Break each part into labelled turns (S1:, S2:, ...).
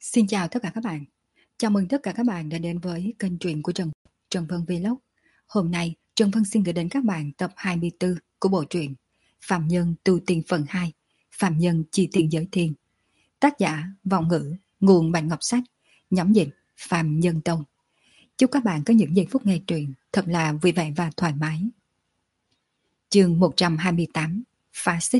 S1: Xin chào tất cả các bạn. Chào mừng tất cả các bạn đã đến với kênh truyện của Trần Vân Vlog. Hôm nay Trần Vân xin gửi đến các bạn tập 24 của bộ truyện Phạm Nhân tu tiên phần 2, Phạm Nhân chi tiền giới thiên. Tác giả Vọng Ngữ, nguồn Bạch Ngọc Sách, nhóm dịch Phạm Nhân Tông. Chúc các bạn có những giây phút nghe truyện thật là vui vẻ và thoải mái. Chương 128: Phá xích.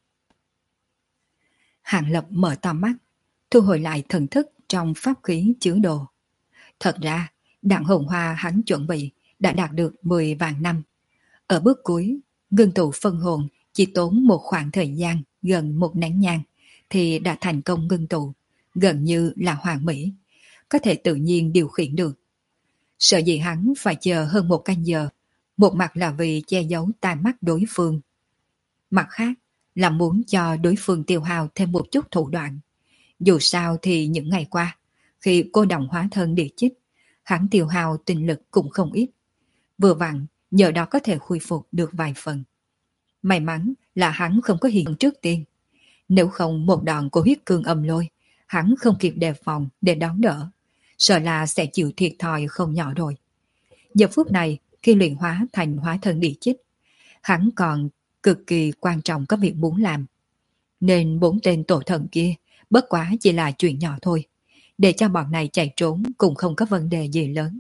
S1: Hàng Lập mở to mắt, thu hồi lại thần thức trong pháp khí chứa đồ. Thật ra, đạn hồn hoa hắn chuẩn bị đã đạt được 10 vạn năm. Ở bước cuối, ngưng tụ phân hồn chỉ tốn một khoảng thời gian gần một nén nhang thì đã thành công ngưng tụ, gần như là hoàn mỹ, có thể tự nhiên điều khiển được. Sợ gì hắn phải chờ hơn một canh giờ, một mặt là vì che giấu tai mắt đối phương, mặt khác là muốn cho đối phương tiêu hao thêm một chút thủ đoạn. Dù sao thì những ngày qua, khi cô đồng hóa thân địa chích, hắn tiêu hao tinh lực cũng không ít. Vừa vặn, nhờ đó có thể khôi phục được vài phần. May mắn là hắn không có hiện trước tiên. Nếu không một đòn của huyết cương âm lôi, hắn không kịp đề phòng để đón đỡ. Sợ là sẽ chịu thiệt thòi không nhỏ rồi. Giờ phút này, khi luyện hóa thành hóa thân địa chích, hắn còn cực kỳ quan trọng có việc muốn làm. Nên 4 tên tổ thần kia bất quá chỉ là chuyện nhỏ thôi. Để cho bọn này chạy trốn cũng không có vấn đề gì lớn.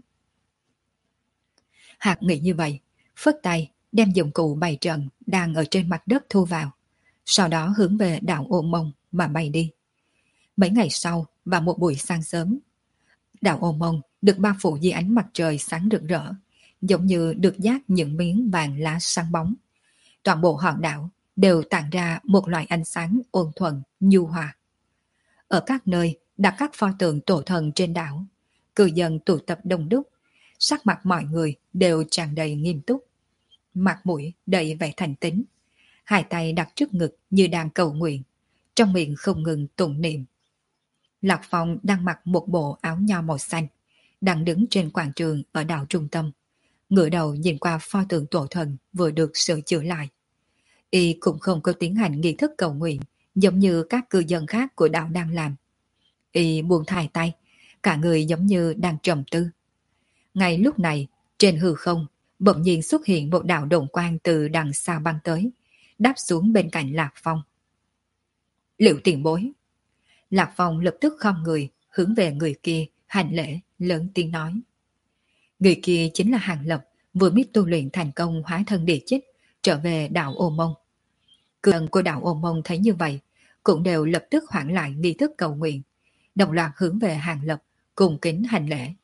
S1: Hạt nghĩ như vậy, phất tay đem dụng cụ bày trận đang ở trên mặt đất thu vào. Sau đó hướng về đảo Ô Mông mà bay đi. Mấy ngày sau, vào một buổi sáng sớm, đảo Ô Mông được bao phủ dưới ánh mặt trời sáng rực rỡ, giống như được dát những miếng vàng lá sáng bóng. Toàn bộ hòn đảo đều tản ra một loại ánh sáng ôn thuần, nhu hòa. Ở các nơi đặt các pho tượng tổ thần trên đảo, cư dân tụ tập đông đúc, sắc mặt mọi người đều tràn đầy nghiêm túc, mặt mũi đầy vẻ thành tín, hai tay đặt trước ngực như đang cầu nguyện, trong miệng không ngừng tụng niệm. Lạc Phong đang mặc một bộ áo nho màu xanh, đang đứng trên quảng trường ở đảo trung tâm, ngửa đầu nhìn qua pho tượng tổ thần vừa được sửa chữa lại. Y cũng không có tiến hành nghi thức cầu nguyện giống như các cư dân khác của đảo đang làm. Y buông thải tay, cả người giống như đang trầm tư. Ngay lúc này, trên hư không, bỗng nhiên xuất hiện một đạo độn quang từ đằng xa băng tới, đáp xuống bên cạnh Lạc Phong. Liệu tiền bối? Lạc Phong lập tức khom người, hướng về người kia, hành lễ, lớn tiếng nói. Người kia chính là Hàng Lập, vừa mới tu luyện thành công hóa thân địa chích, trở về đảo Ô Mông. Cư dân của đảo Ô Mông thấy như vậy, cũng đều lập tức hoãn lại nghi thức cầu nguyện, đồng loạt hướng về Hàng Lập, cùng kính hành lễ.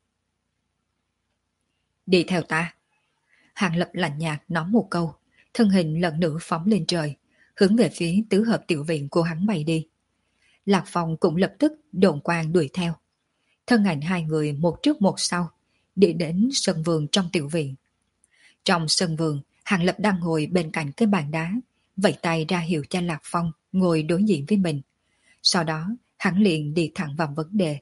S1: Đi theo ta. Hàng Lập lạnh nhạt nói một câu, thân hình lần nữa phóng lên trời, hướng về phía tứ hợp tiểu viện của hắn bay đi. Lạc Phong cũng lập tức độn quang đuổi theo. Thân ảnh hai người một trước một sau, đi đến sân vườn trong tiểu viện. Trong sân vườn, Hàng Lập đang ngồi bên cạnh cái bàn đá, vẫy tay ra hiệu cho Lạc Phong ngồi đối diện với mình. Sau đó, hắn liền đi thẳng vào vấn đề.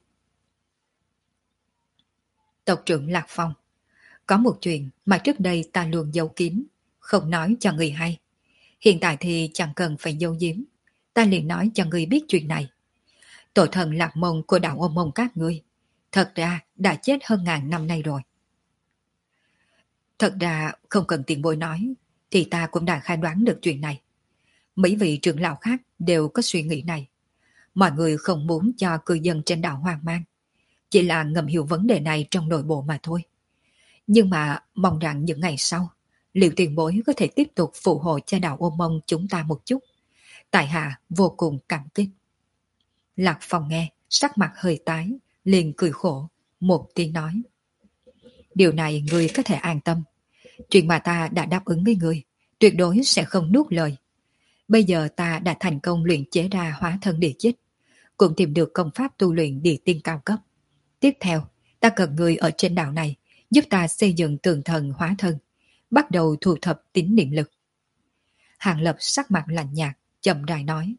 S1: Tộc trưởng Lạc Phong, có một chuyện mà trước đây ta luôn giấu kín, không nói cho người hay. Hiện tại thì chẳng cần phải giấu giếm, ta liền nói cho người biết chuyện này. Tổ thần Lạc Mông của đảo Ô Mông các ngươi, thật ra đã chết hơn 1000 năm nay rồi. Thật ra không cần tiền bối nói, thì ta cũng đã khai đoán được chuyện này. Mấy vị trưởng lão khác đều có suy nghĩ này. Mọi người không muốn cho cư dân trên đảo hoang mang, chỉ là ngầm hiểu vấn đề này trong nội bộ mà thôi. Nhưng mà mong rằng những ngày sau, liệu tiền bối có thể tiếp tục phù hộ cho đảo Ô Mông chúng ta một chút. Tại hạ vô cùng cảm kích. Lạc Phong nghe, sắc mặt hơi tái, liền cười khổ, một tiếng nói. Điều này ngươi có thể an tâm. Chuyện mà ta đã đáp ứng với ngươi, tuyệt đối sẽ không nuốt lời. Bây giờ ta đã thành công luyện chế ra hóa thân địa chích, cũng tìm được công pháp tu luyện địa tiên cao cấp. Tiếp theo, ta cần người ở trên đảo này giúp ta xây dựng tường thần hóa thân, bắt đầu thu thập tín niệm lực. Hàng Lập sắc mặt lạnh nhạt, chậm rãi nói.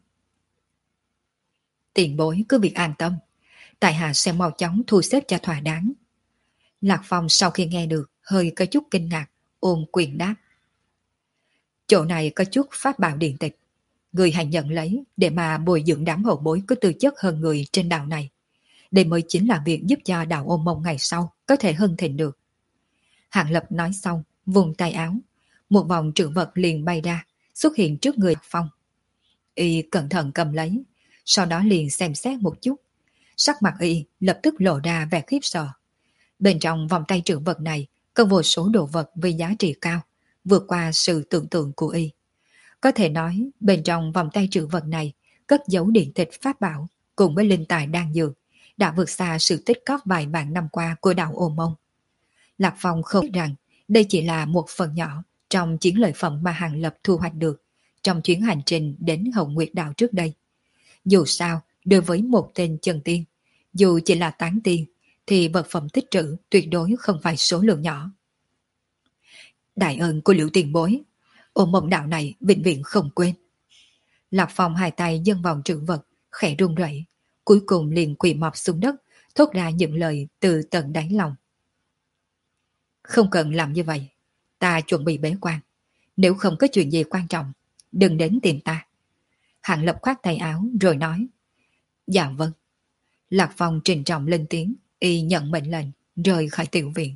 S1: Tiền bối cứ việc an tâm, tại hạ sẽ mau chóng thu xếp cho thỏa đáng. Lạc Phong sau khi nghe được, hơi có chút kinh ngạc, ôm quyền đáp. Chỗ này có chút pháp bảo điện tịch, người hãy nhận lấy để mà bồi dưỡng đám hậu bối có tư chất hơn người trên đảo này. Đây mới chính là việc giúp cho đạo Ôn Mông ngày sau có thể hưng thịnh được. Hàng Lập nói xong, vùng tay áo, một vòng trữ vật liền bay ra, xuất hiện trước người Lạc Phong. Y cẩn thận cầm lấy, sau đó liền xem xét một chút. Sắc mặt Y lập tức lộ ra vẻ khiếp sợ. Bên trong vòng tay trữ vật này có vô số đồ vật với giá trị cao, vượt qua sự tưởng tượng của Y. Có thể nói, bên trong vòng tay trữ vật này cất giấu điện tịch pháp bảo cùng với linh tài đan dược, đã vượt xa sự tích cóp vài vạn năm qua của đạo Ô Mông. Lạc Phong không biết rằng đây chỉ là một phần nhỏ trong chiến lợi phẩm mà Hàng Lập thu hoạch được trong chuyến hành trình đến Hồng Nguyệt Đạo trước đây. Dù sao, đối với một tên chân tiên, dù chỉ là tán tiên, thì vật phẩm tích trữ tuyệt đối không phải số lượng nhỏ. Đại ơn của Liễu tiền bối, Ô Mông Đạo này vĩnh viễn không quên. Lạc Phong hai tay dâng vòng trữ vật, khẽ run rẩy, cuối cùng liền quỳ mọp xuống đất, thốt ra những lời từ tận đáy lòng. Không cần làm như vậy, ta chuẩn bị bế quan. Nếu không có chuyện gì quan trọng, đừng đến tìm ta. Hàng Lập khoát tay áo rồi nói. Dạ vâng. Lạc Phong trình trọng lên tiếng, y nhận mệnh lệnh, rời khỏi tiểu viện.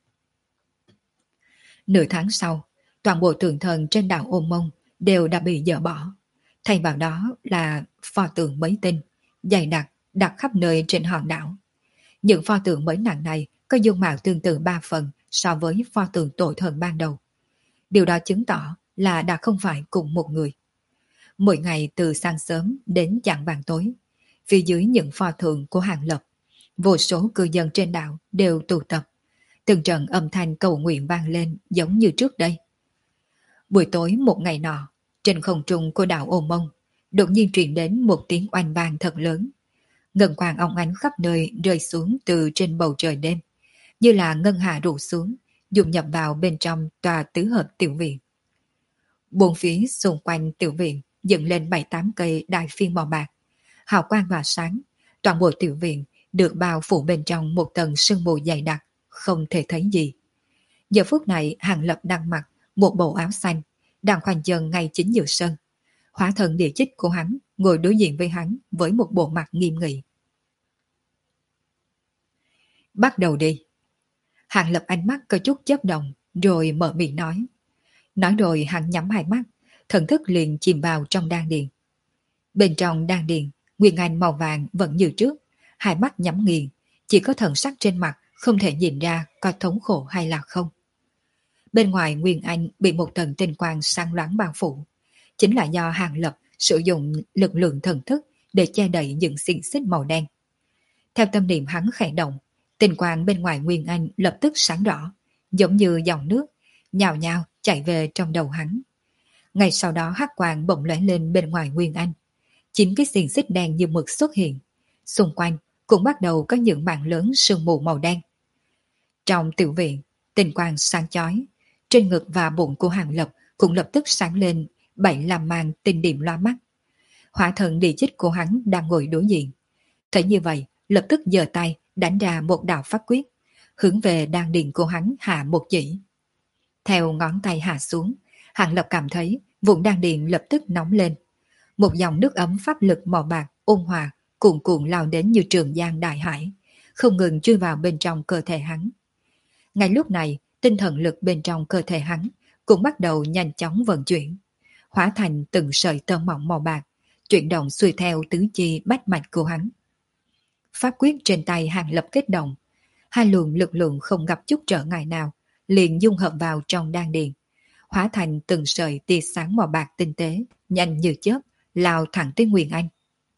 S1: Nửa tháng sau, toàn bộ tượng thần trên đảo Ôn Mông đều đã bị dỡ bỏ. Thay vào đó là pho tượng mới tinh, dày đặc, đặt khắp nơi trên hòn đảo. Những pho tượng mới nặng này có dung mạo tương tự 3 phần so với pho tượng tổ thần ban đầu. Điều đó chứng tỏ là đã không phải cùng một người. Mỗi ngày từ sáng sớm đến chạng vàng tối, phía dưới những pho tượng của Hàng Lập, vô số cư dân trên đảo đều tụ tập. Từng trận âm thanh cầu nguyện vang lên giống như trước đây. Buổi tối một ngày nọ, trên không trung của đảo Ô Mông, đột nhiên truyền đến một tiếng oanh vang thật lớn. Ngân quang óng ánh khắp nơi rơi xuống từ trên bầu trời đêm, như là ngân hà rủ xuống, dung nhập vào bên trong tòa tứ hợp tiểu viện. Bốn phía xung quanh tiểu viện dựng lên 7-8 cây đài phiên màu bạc. Hào quang và sáng, toàn bộ tiểu viện được bao phủ bên trong một tầng sương mù dày đặc, không thể thấy gì. Giờ phút này Hàng Lập đang mặc một bộ áo xanh, đang khoanh chân ngay chính giữa sân. Hóa thần địa chích của hắn ngồi đối diện với hắn với một bộ mặt nghiêm nghị. Bắt đầu đi. Hàng Lập ánh mắt có chút chớp động rồi mở miệng nói. Nói rồi hắn nhắm hai mắt, thần thức liền chìm vào trong đan điền. Bên trong đan điền, nguyên anh màu vàng vẫn như trước, hai mắt nhắm nghiền, chỉ có thần sắc trên mặt không thể nhìn ra có thống khổ hay là không. Bên ngoài nguyên anh bị một tầng tinh quang sáng loáng bao phủ, chính là do Hàng Lập sử dụng lực lượng thần thức để che đậy những xiềng xích màu đen. Theo tâm niệm hắn khẽ động, tinh quang bên ngoài nguyên anh lập tức sáng rõ, giống như dòng nước, nhào nhào chạy về trong đầu hắn. Ngay sau đó hắc quang bỗng lóe lên bên ngoài nguyên anh. 9 cái xiềng xích đen như mực xuất hiện. Xung quanh cũng bắt đầu có những mảng lớn sương mù màu đen. Trong tiểu viện, tinh quang sáng chói. Trên ngực và bụng của Hàng Lập cũng lập tức sáng lên 7 màn tinh điểm loa mắt. Hỏa thần địa chích của hắn đang ngồi đối diện. Thấy như vậy, lập tức giơ tay đánh ra một đạo pháp quyết, hướng về đan điền của hắn hạ một chỉ. Theo ngón tay hạ xuống, Hàng Lập cảm thấy vùng đan điền lập tức nóng lên. Một dòng nước ấm pháp lực màu bạc ôn hòa cuồn cuộn lao đến như trường giang đại hải, không ngừng chui vào bên trong cơ thể hắn. Ngay lúc này, tinh thần lực bên trong cơ thể hắn cũng bắt đầu nhanh chóng vận chuyển, hóa thành từng sợi tơ mỏng màu bạc, chuyển động xuôi theo tứ chi bách mạch của hắn. Pháp quyết trên tay Hàng Lập kết động, hai luồng lực lượng không gặp chút trở ngại nào, liền dung hợp vào trong đan điền, hóa thành từng sợi tia sáng màu bạc tinh tế, nhanh như chớp, lao thẳng tới Nguyên Anh.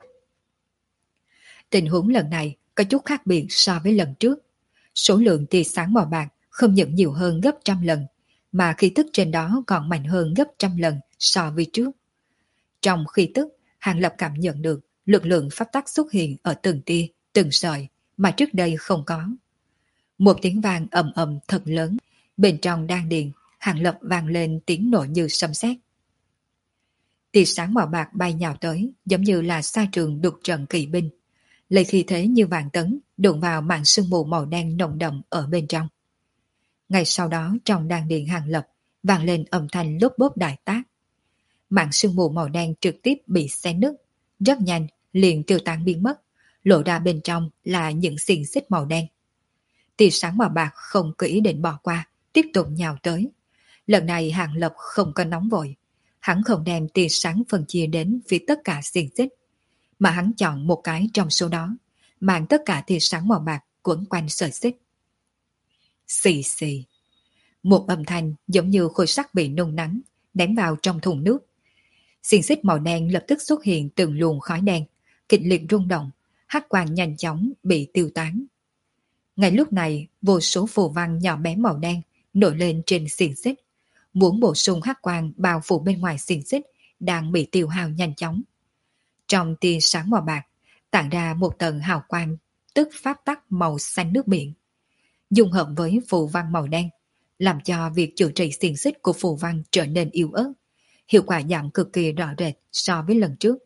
S1: Tình huống lần này có chút khác biệt so với lần trước. Số lượng tia sáng màu bạc không những nhiều hơn gấp 100 lần, mà khí tức trên đó còn mạnh hơn gấp 100 lần so với trước. Trong khí tức, Hàng Lập cảm nhận được lực lượng pháp tắc xuất hiện ở từng tia, từng sợi mà trước đây không có. Một tiếng vang ầm ầm thật lớn, bên trong đan điền, Hàng Lập vang lên tiếng nổ như sấm sét. Tia sáng màu bạc bay nhào tới, giống như là sa trường đục trận kỵ binh, lấy khí thế như vạn tấn đụng vào màn sương mù màu đen nồng đậm ở bên trong. Ngay sau đó trong đan điền Hàng Lập vang lên âm thanh lốp bốp đại tác. Màn sương mù màu đen trực tiếp bị xé nứt, rất nhanh liền tiêu tán biến mất, lộ ra bên trong là những xiềng xích màu đen. Tia sáng màu bạc không có ý định bỏ qua, tiếp tục nhào tới. Lần này Hàng Lập không có nóng vội. Hắn không đem tia sáng phân chia đến phía tất cả xiềng xích, mà hắn chọn một cái trong số đó, mang tất cả tia sáng màu bạc quấn quanh sợi xích. Xì xì. Một âm thanh giống như khối sắt bị nung nắng, ném vào trong thùng nước. Xiềng xích màu đen lập tức xuất hiện từng luồng khói đen, kịch liệt rung động, hắc quang nhanh chóng bị tiêu tán. Ngay lúc này, vô số phù văn nhỏ bé màu đen nổi lên trên xiềng xích, muốn bổ sung hắc quang bao phủ bên ngoài xiềng xích đang bị tiêu hao nhanh chóng. Trong tia sáng màu bạc, tản ra một tầng hào quang, tức pháp tắc màu xanh nước biển, dung hợp với phù văn màu đen, làm cho việc chữa trị xiềng xích của phù văn trở nên yếu ớt, hiệu quả giảm cực kỳ rõ rệt so với lần trước.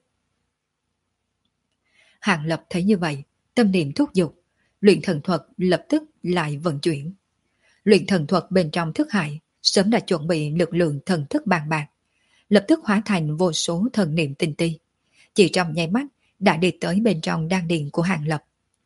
S1: Hàng Lập thấy như vậy, tâm niệm thúc giục, luyện thần thuật lập tức lại vận chuyển. Luyện thần thuật bên trong thức hải sớm đã chuẩn bị lực lượng thần thức bàn bạc, lập tức hóa thành vô số thần niệm tinh ti, chỉ trong nháy mắt đã đi tới bên trong đan điền của Hàng Lập.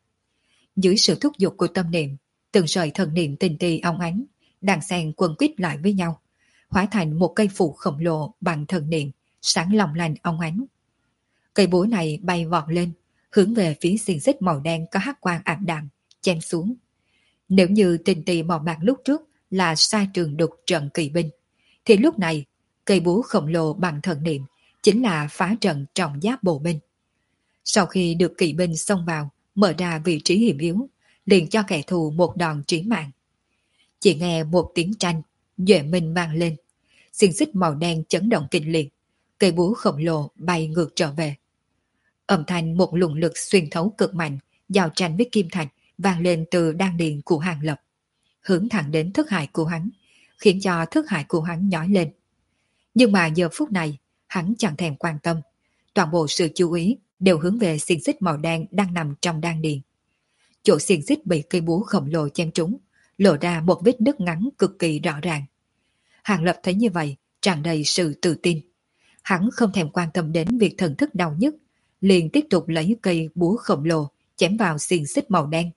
S1: Dưới sự thúc giục của tâm niệm, từng sợi thần niệm tinh ti óng ánh đang xen quấn quýt lại với nhau, hóa thành một cây phủ khổng lồ bằng thần niệm, sáng long lanh óng ánh. Cây búa này bay vọt lên, hướng về phía xiềng xích màu đen có hắc quang ảm đạm, chém xuống. Nếu như tinh ti màu bạc lúc trước là sai trường đục trận kỳ binh, thì lúc này cây búa khổng lồ bằng thần niệm chính là phá trận trọng giáp bộ binh. Sau khi được kỵ binh xông vào, mở ra vị trí hiểm yếu, liền cho kẻ thù một đòn chí mạng. Chỉ nghe một tiếng tranh, duệ minh vang lên, xiềng xích màu đen chấn động kịch liệt, cây búa khổng lồ bay ngược trở về. Âm thanh một luồng lực xuyên thấu cực mạnh, giao tranh với kim thạch vang lên từ đan điền của Hàng Lập, hướng thẳng đến thức hải của hắn, khiến cho thức hải của hắn nhói lên. Nhưng mà giờ phút này, hắn chẳng thèm quan tâm, toàn bộ sự chú ý đều hướng về xiềng xích màu đen đang nằm trong đan điền. Chỗ xiềng xích bị cây búa khổng lồ chém trúng, lộ ra một vết nứt ngắn cực kỳ rõ ràng. Hàng Lập thấy như vậy, tràn đầy sự tự tin. Hắn không thèm quan tâm đến việc thần thức đau nhức, liền tiếp tục lấy cây búa khổng lồ chém vào xiềng xích màu đen.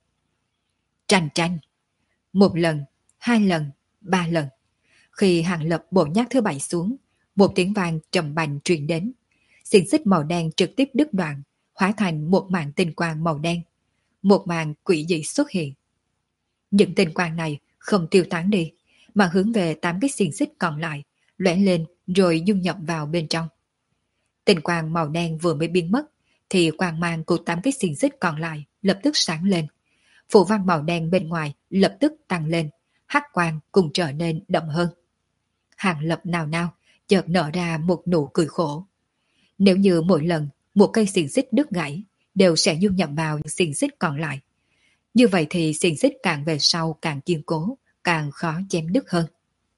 S1: Tranh tranh. Một lần, hai lần, ba lần. Khi Hàng Lập bổ nhát thứ bảy xuống, một tiếng vang trầm bành truyền đến. Xiềng xích màu đen trực tiếp đứt đoạn, hóa thành một màn tinh quang màu đen. Một màn quỷ dị xuất hiện. Những tinh quang này không tiêu tán đi, mà hướng về 8 cái xiềng xích còn lại, lóe lên rồi dung nhập vào bên trong. Tinh quang màu đen vừa mới biến mất, thì quang mang của 8 cái xiềng xích còn lại lập tức sáng lên. Phù văn màu đen bên ngoài lập tức tăng lên, hắc quang cùng trở nên đậm hơn. Hàng Lập nào nào chợt nở ra một nụ cười khổ. Nếu như mỗi lần một cây xiềng xích đứt gãy đều sẽ dung nhập vào những xiềng xích còn lại, như vậy thì xiềng xích càng về sau càng kiên cố, càng khó chém đứt hơn.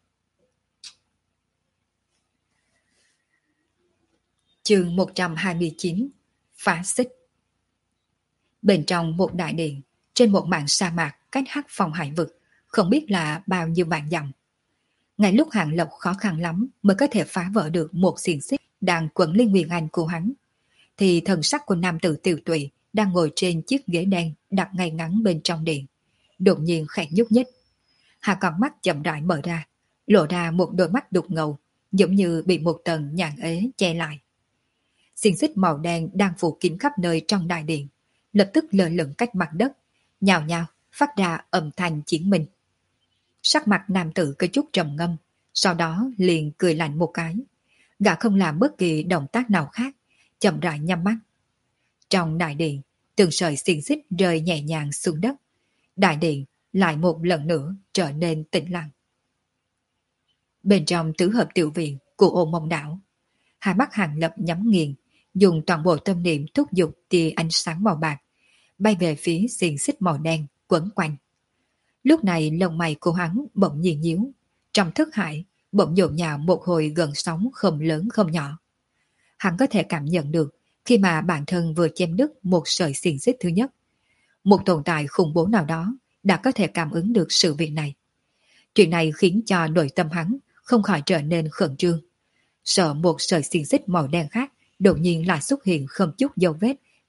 S1: Chương 129: Phá xích. Bên trong một đại điện, trên một mảng sa mạc cách Hắc Phong hải vực, không biết là bao nhiêu vạn dặm. Ngay lúc Hàng Lập khó khăn lắm mới có thể phá vỡ được một xiềng xích đang quấn lên Nguyên Anh của hắn, thì thần sắc của nam tử Tiều Tụy đang ngồi trên chiếc ghế đen đặt ngay ngắn bên trong điện, đột nhiên khẽ nhúc nhích. Hai con mắt chậm rãi mở ra, lộ ra một đôi mắt đục ngầu, giống như bị một tầng nhang ế che lại. Xiềng xích màu đen đang phủ kín khắp nơi trong đại điện, lập tức lơ lửng cách mặt đất, nhào nhào phát ra âm thanh chiến minh. Sắc mặt nam tử có chút trầm ngâm, sau đó liền cười lạnh một cái. Gã không làm bất kỳ động tác nào khác, chậm rãi nhắm mắt. Trong đại điện, từng sợi xiềng xích rơi nhẹ nhàng xuống đất. Đại điện lại một lần nữa trở nên tĩnh lặng. Bên trong tứ hợp tiểu viện của Ô Mông Đảo, hai mắt Hàng Lập nhắm nghiền, dùng toàn bộ tâm niệm thúc giục tia ánh sáng màu bạc, bay về phía xiềng xích màu đen quấn quanh. Lúc này lông mày của hắn bỗng nhiên nhíu, trong thức hải bỗng nhộn nhạo một hồi gần sóng không lớn không nhỏ. Hắn có thể cảm nhận được khi mà bản thân vừa chém đứt một sợi xiềng xích thứ nhất, một tồn tại khủng bố nào đó đã có thể cảm ứng được sự việc này. Chuyện này khiến cho nội tâm hắn không khỏi trở nên khẩn trương, sợ một sợi xiềng xích màu đen khác đột nhiên lại xuất hiện không chút dấu vết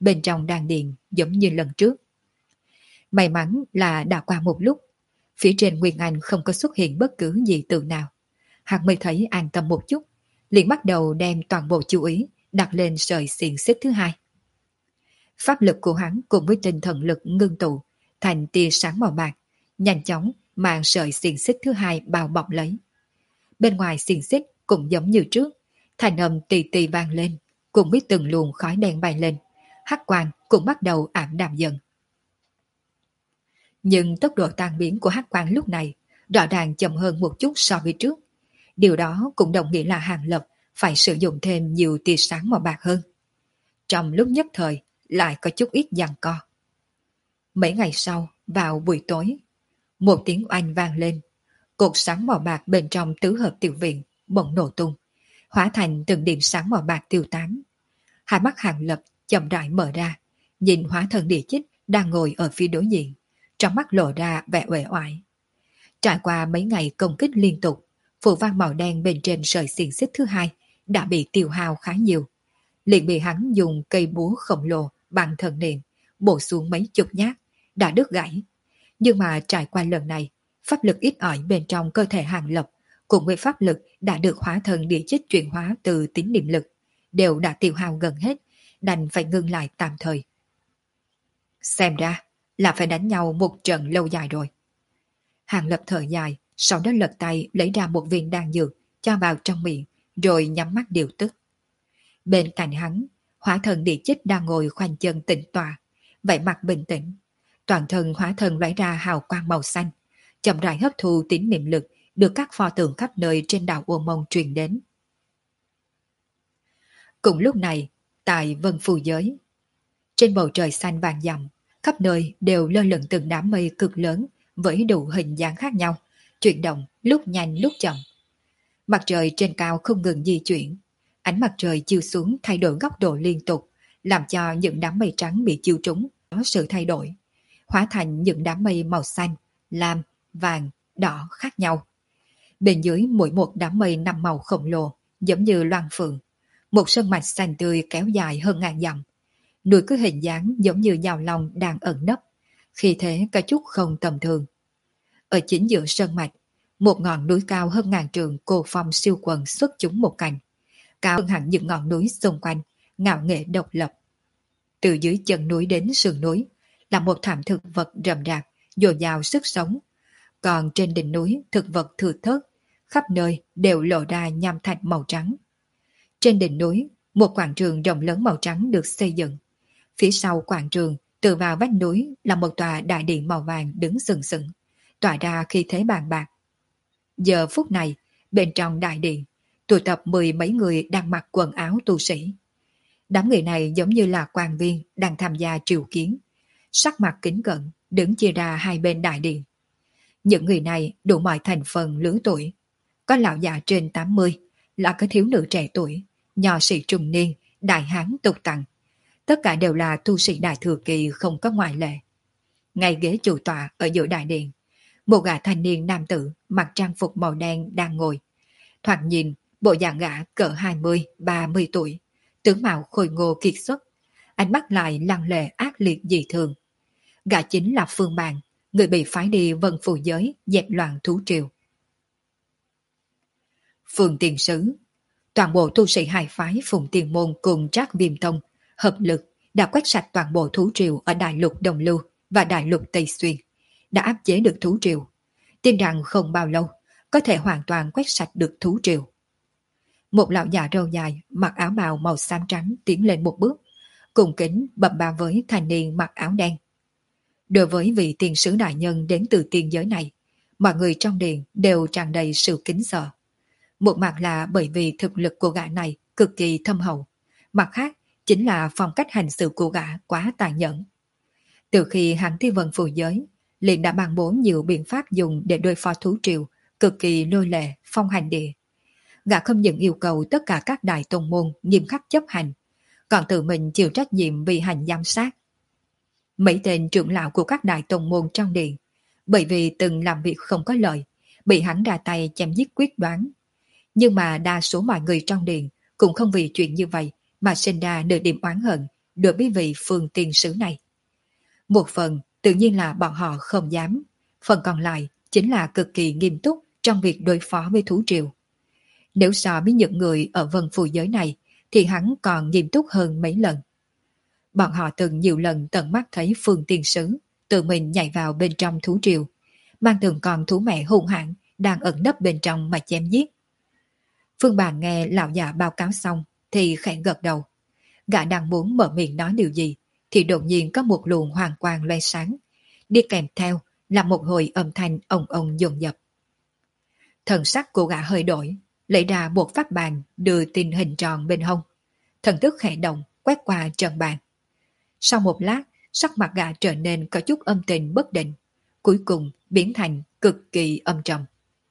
S1: bên trong đan điền giống như lần trước. May mắn là đã qua một lúc, phía trên Nguyên Anh không có xuất hiện bất cứ gì từ nào. Hắn mới thấy an tâm một chút, liền bắt đầu đem toàn bộ chú ý đặt lên sợi xiềng xích thứ hai. Pháp lực của hắn cùng với tinh thần lực ngưng tụ thành tia sáng màu bạc, nhanh chóng mang sợi xiềng xích thứ hai bao bọc lấy. Bên ngoài xiềng xích cũng giống như trước, thành âm tì tì vang lên, cùng với từng luồng khói đen bay lên, hắc quang cũng bắt đầu ảm đạm dần. Nhưng tốc độ tan biến của hắc quang lúc này rõ ràng chậm hơn một chút so với trước. Điều đó cũng đồng nghĩa là Hàng Lập phải sử dụng thêm nhiều tia sáng màu bạc hơn. Trong lúc nhất thời lại có chút ít giằng co. Mấy ngày sau, vào buổi tối, một tiếng oanh vang lên. Cột sáng màu bạc bên trong tứ hợp tiểu viện bỗng nổ tung, hóa thành từng điểm sáng màu bạc tiêu tán. Hai mắt Hàng Lập chậm rãi mở ra, nhìn hóa thần địa chích đang ngồi ở phía đối diện, trong mắt lộ ra vẻ uể oải. Trải qua mấy ngày công kích liên tục, phù văn màu đen bên trên sợi xiềng xích thứ hai đã bị tiêu hao khá nhiều, liền bị hắn dùng cây búa khổng lồ bằng thần niệm bổ xuống mấy chục nhát, đã đứt gãy. Nhưng mà trải qua lần này, pháp lực ít ỏi bên trong cơ thể Hàng Lập cùng với pháp lực đã được hóa thần địa chích chuyển hóa từ tín niệm lực đều đã tiêu hao gần hết, đành phải ngưng lại tạm thời. Xem ra là phải đánh nhau một trận lâu dài rồi. Hàng Lập thở dài, sau đó lật tay lấy ra một viên đan dược cho vào trong miệng, rồi nhắm mắt điều tức. Bên cạnh hắn, hóa thần địa chích đang ngồi khoanh chân tĩnh tọa, vẻ mặt bình tĩnh. Toàn thân hóa thần lóe ra hào quang màu xanh, chậm rãi hấp thu tín niệm lực được các pho tượng khắp nơi trên đảo Ô Mông truyền đến. Cùng lúc này, tại Vân Phù Giới, trên bầu trời xanh vàng dặm, khắp nơi đều lơ lửng từng đám mây cực lớn với đủ hình dáng khác nhau, chuyển động lúc nhanh lúc chậm. Mặt trời trên cao không ngừng di chuyển, ánh mặt trời chiếu xuống thay đổi góc độ liên tục, làm cho những đám mây trắng bị chiếu trúng có sự thay đổi, hóa thành những đám mây màu xanh, lam, vàng, đỏ khác nhau. Bên dưới mỗi một đám mây năm màu khổng lồ, giống như loan phượng, một sơn mạch xanh tươi kéo dài hơn ngàn dặm. Núi có hình dáng giống như dao long đang ẩn nấp, khi thế có chút không tầm thường. Ở chính giữa sơn mạch, một ngọn núi cao hơn ngàn trượng cô phong siêu quần xuất chúng một cành, cao hơn hẳn những ngọn núi xung quanh, ngạo nghệ độc lập. Từ dưới chân núi đến sườn núi là một thảm thực vật rậm rạp, dồi dào sức sống. Còn trên đỉnh núi thực vật thưa thớt, khắp nơi đều lộ ra nham thạch màu trắng. Trên đỉnh núi, một quảng trường rộng lớn màu trắng được xây dựng. Phía sau quảng trường, tựa vào vách núi là một tòa đại điện màu vàng đứng sừng sững, tỏa ra khí thế bàn bạc. Giờ phút này, bên trong đại điện, tụ tập 10 mấy người đang mặc quần áo tu sĩ. Đám người này giống như là quan viên đang tham gia triều kiến, sắc mặt kính cẩn, đứng chia ra hai bên đại điện. Những người này đủ mọi thành phần lứa tuổi, có lão già trên 80, là có thiếu nữ trẻ tuổi, nho sĩ trung niên, đại hán tục tằng. Tất cả đều là tu sĩ đại thừa kỳ không có ngoại lệ. Ngay ghế chủ tọa ở giữa đại điện, một gã thanh niên nam tử mặc trang phục màu đen đang ngồi. Thoạt nhìn, bộ dạng gã cỡ 20-30 tuổi, tướng mạo khôi ngô kiệt xuất, ánh mắt lại lăng lệ ác liệt dị thường. Gã chính là Phương Bàn, người bị phái đi Vân Phù Giới dẹp loạn thú triều. Phường Tiền Sứ, toàn bộ tu sĩ hai phái Phùng Tiền Môn cùng Trác Viêm Tông hợp lực đã quét sạch toàn bộ thú triều ở đại lục Đồng Lưu và đại lục Tây Xuyên, đã áp chế được thú triều. Tin rằng không bao lâu có thể hoàn toàn quét sạch được thú triều. Một lão già râu dài mặc áo bào màu xám trắng tiến lên một bước, cùng kính bập bạ với thanh niên mặc áo đen. Đối với vị tiền sứ đại nhân đến từ tiên giới này, mọi người trong điện đều tràn đầy sự kính sợ. Một mặt là bởi vì thực lực của gã này cực kỳ thâm hậu, mặt khác chính là phong cách hành xử của gã quá tàn nhẫn. Từ khi hắn thi Vân Phù Giới, liền đã ban bố nhiều biện pháp dùng để đối phó thú triều, cực kỳ lôi lệ, phong hành địa. Gã không những yêu cầu tất cả các đại tông môn nghiêm khắc chấp hành, còn tự mình chịu trách nhiệm vì hành giám sát. Mấy tên trưởng lão của các đại tông môn trong điện, bởi vì từng làm việc không có lợi, bị hắn ra tay chém giết quyết đoán. Nhưng mà đa số mọi người trong điện cũng không vì chuyện như vậy mà sinh ra nửa điểm oán hận đối với vị Phương Tiên Sứ này. Một phần tự nhiên là bọn họ không dám, phần còn lại chính là cực kỳ nghiêm túc trong việc đối phó với thú triều. Nếu so với những người ở vân phù giới này thì hắn còn nghiêm túc hơn mấy lần. Bọn họ từng nhiều lần tận mắt thấy Phương Tiên Sứ tự mình nhảy vào bên trong thú triều, mang từng con thú mẹ hung hãn đang ẩn nấp bên trong mà chém giết. Phương Bàn nghe lão già báo cáo xong thì khẽ gật đầu. Gã đang muốn mở miệng nói điều gì thì đột nhiên có một luồng hoàng quang loe sáng, đi kèm theo là một hồi âm thanh ồng ồng dồn dập. Thần sắc của gã hơi đổi, lấy ra một pháp bàn đưa tin hình tròn bên hông. Thần thức khẽ động quét qua trần bàn. Sau một lát, sắc mặt gã trở nên có chút âm tình bất định, cuối cùng biến thành cực kỳ âm trầm.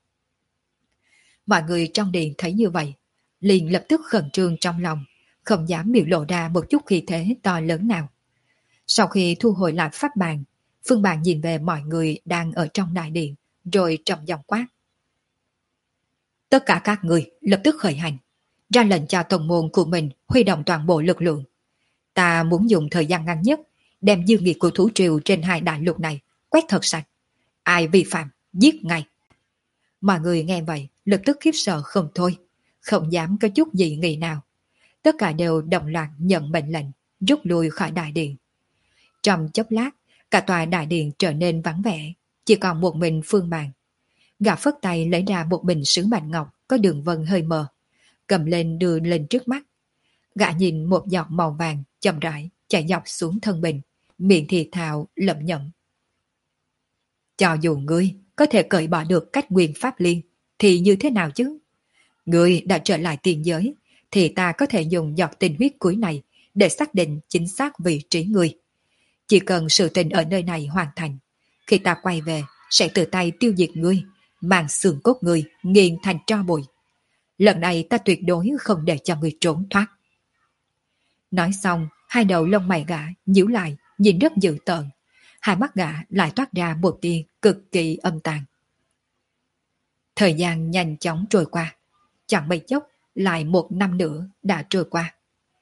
S1: Mọi người trong điện thấy như vậy, liền lập tức khẩn trương trong lòng, không dám biểu lộ ra một chút khí thế to lớn nào. Sau khi thu hồi lại pháp bàn, Phương Bàn nhìn về mọi người đang ở trong đại điện, rồi trầm giọng quát. Tất cả các người lập tức khởi hành, ra lệnh cho tổng môn của mình huy động toàn bộ lực lượng. Ta muốn dùng thời gian ngắn nhất, đem dư nghiệt của thú triều trên hai đại lục này quét thật sạch. Ai vi phạm, giết ngay. Mọi người nghe vậy, lập tức khiếp sợ không thôi, không dám có chút gì nghĩ nào. Tất cả đều đồng loạt nhận mệnh lệnh, rút lui khỏi đại điện. Trong chốc lát, cả tòa đại điện trở nên vắng vẻ, chỉ còn một mình Phương Bàn. Gã phất tay lấy ra một bình sứ bạch ngọc có đường vân hơi mờ, cầm lên đưa lên trước mắt. Gã nhìn một giọt màu vàng chậm rãi chảy dọc xuống thân bình, miệng thì thào lẩm nhẩm. Cho dù ngươi có thể cởi bỏ được cách quyền pháp liên thì như thế nào chứ? Ngươi đã trở lại tiền giới thì ta có thể dùng giọt tinh huyết cuối này để xác định chính xác vị trí ngươi. Chỉ cần sự tình ở nơi này hoàn thành, khi ta quay về sẽ tự tay tiêu diệt ngươi, mang xương cốt ngươi nghiền thành tro bụi. Lần này ta tuyệt đối không để cho ngươi trốn thoát. Nói xong, hai đầu lông mày gã nhíu lại, nhìn rất dữ tợn. Hai mắt gã lại toát ra một tia cực kỳ âm tàn. Thời gian nhanh chóng trôi qua, chẳng mấy chốc lại một năm nữa đã trôi qua.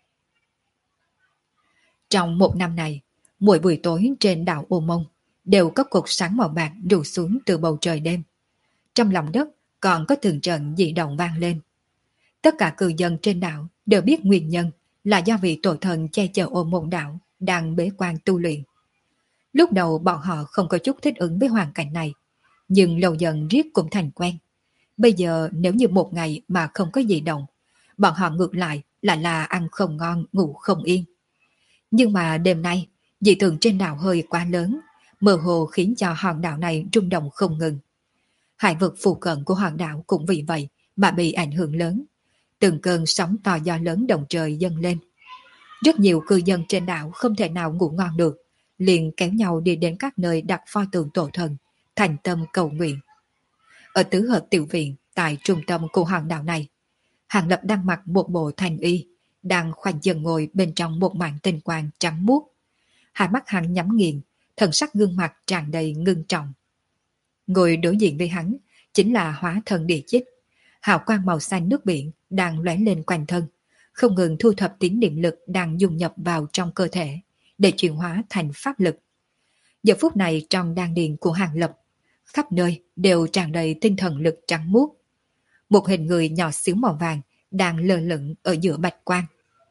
S1: Trong một năm này, mỗi buổi tối trên đảo Ô Mông đều có cột sáng màu bạc rủ xuống từ bầu trời đêm. Trong lòng đất còn có từng trận dị động vang lên. Tất cả cư dân trên đảo đều biết nguyên nhân là do vị tổ thần che chở Ô Mông đảo đang bế quan tu luyện. Lúc đầu bọn họ không có chút thích ứng với hoàn cảnh này, nhưng lâu dần riết cũng thành quen. Bây giờ nếu như một ngày mà không có gì động, bọn họ ngược lại là ăn không ngon, ngủ không yên. Nhưng mà đêm nay, dị tượng trên đảo hơi quá lớn, mơ hồ khiến cho hòn đảo này rung động không ngừng. Hải vực phụ cận của hòn đảo cũng vì vậy mà bị ảnh hưởng lớn. Từng cơn sóng to gió lớn động trời dâng lên. Rất nhiều cư dân trên đảo không thể nào ngủ ngon được, liền kéo nhau đi đến các nơi đặt pho tượng tổ thần, thành tâm cầu nguyện. Ở tứ hợp tiểu viện tại trung tâm của hòn đảo này, Hàng Lập đang mặc một bộ thành y, đang khoanh chân ngồi bên trong một màn tinh quang trắng muốt. Hai mắt hắn nhắm nghiền, thần sắc gương mặt tràn đầy ngưng trọng. Ngồi đối diện với hắn chính là hóa thần địa chích. Hào quang màu xanh nước biển đang lóe lên quanh thân, không ngừng thu thập tín niệm lực đang dung nhập vào trong cơ thể để chuyển hóa thành pháp lực. Giờ phút này trong đan điền của Hàng Lập, khắp nơi đều tràn đầy tinh thần lực trắng muốt. Một hình người nhỏ xíu màu vàng đang lơ lửng ở giữa bạch quang.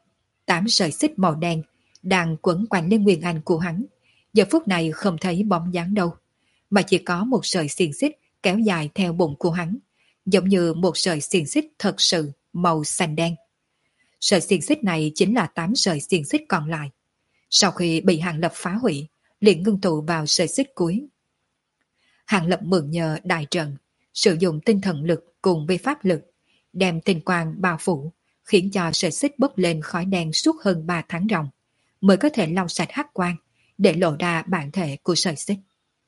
S1: 8 sợi xích màu đen đang quấn quanh lên nguyên anh của hắn. Giờ phút này không thấy bóng dáng đâu, mà chỉ có một sợi xiềng xích kéo dài theo bụng của hắn, giống như một sợi xiềng xích thật sự màu xanh đen. Sợi xiềng xích này chính là 8 sợi xiềng xích còn lại. Sau khi bị Hàng Lập phá hủy, liền ngưng tụ vào sợi xích cuối. Hàng Lập mượn nhờ đại trận, sử dụng tinh thần lực cùng với pháp lực, đem tinh quang bao phủ, khiến cho sợi xích bốc lên khói đen suốt hơn 3 tháng ròng, mới có thể lau sạch hắc quang, để lộ ra bản thể của sợi xích.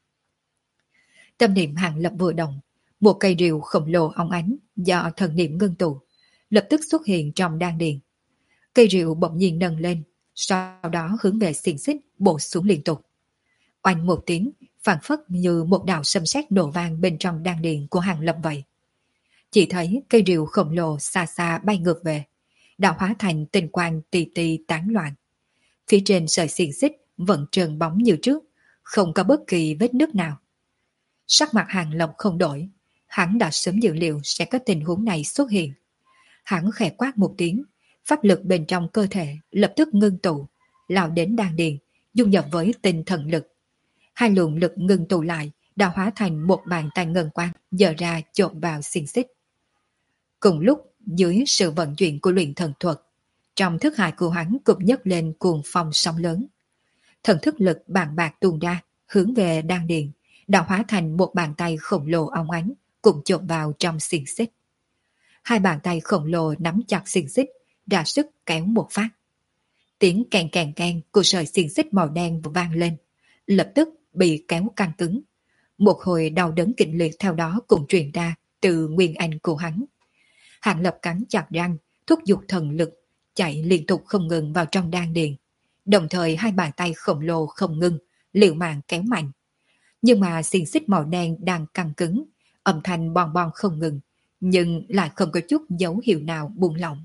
S1: Tâm niệm Hàng Lập vừa động, một cây rìu khổng lồ óng ánh do thần niệm ngưng tụ, lập tức xuất hiện trong đan điền. Cây rìu bỗng nhiên nâng lên, sau đó hướng về xiềng xích bổ xuống liên tục. Oanh một tiếng, phảng phất như một đạo sấm sét nổ vang bên trong đan điền của Hàng Lập vậy. Chỉ thấy cây rìu khổng lồ xa xa bay ngược về, đạo hóa thành tinh quang tì tì tán loạn. Phía trên sợi xiềng xích vẫn trơn bóng như trước, không có bất kỳ vết nứt nào. Sắc mặt Hàng Lập không đổi, hắn đã sớm dự liệu sẽ có tình huống này xuất hiện. Hắn khẽ quát một tiếng, pháp lực bên trong cơ thể lập tức ngưng tụ, lao đến đan điền, dung nhập với tinh thần lực. Hai luồng lực ngưng tụ lại đã hóa thành một bàn tay ngân quang dở ra chộp vào xiềng xích. Cùng lúc, dưới sự vận chuyển của luyện thần thuật, trong thức hải của hắn cũng nhấc lên cuồng phong sóng lớn. Thần thức lực bàn bạc tuôn ra, hướng về đan điền, đã hóa thành một bàn tay khổng lồ óng ánh, cùng chộp vào trong xiềng xích. Hai bàn tay khổng lồ nắm chặt xiềng xích, ra sức kéo một phát. Tiếng kèn kèn kèn của sợi xiềng xích màu đen vang lên, lập tức bị kéo căng cứng. Một hồi đau đớn kịch liệt theo đó cũng truyền ra từ nguyên anh của hắn. Hàng Lập cắn chặt răng, thúc giục thần lực, chạy liên tục không ngừng vào trong đan điền. Đồng thời hai bàn tay khổng lồ không ngừng, liều mạng kéo mạnh. Nhưng mà xiềng xích màu đen đang căng cứng, âm thanh bon bon không ngừng, nhưng lại không có chút dấu hiệu nào buông lỏng.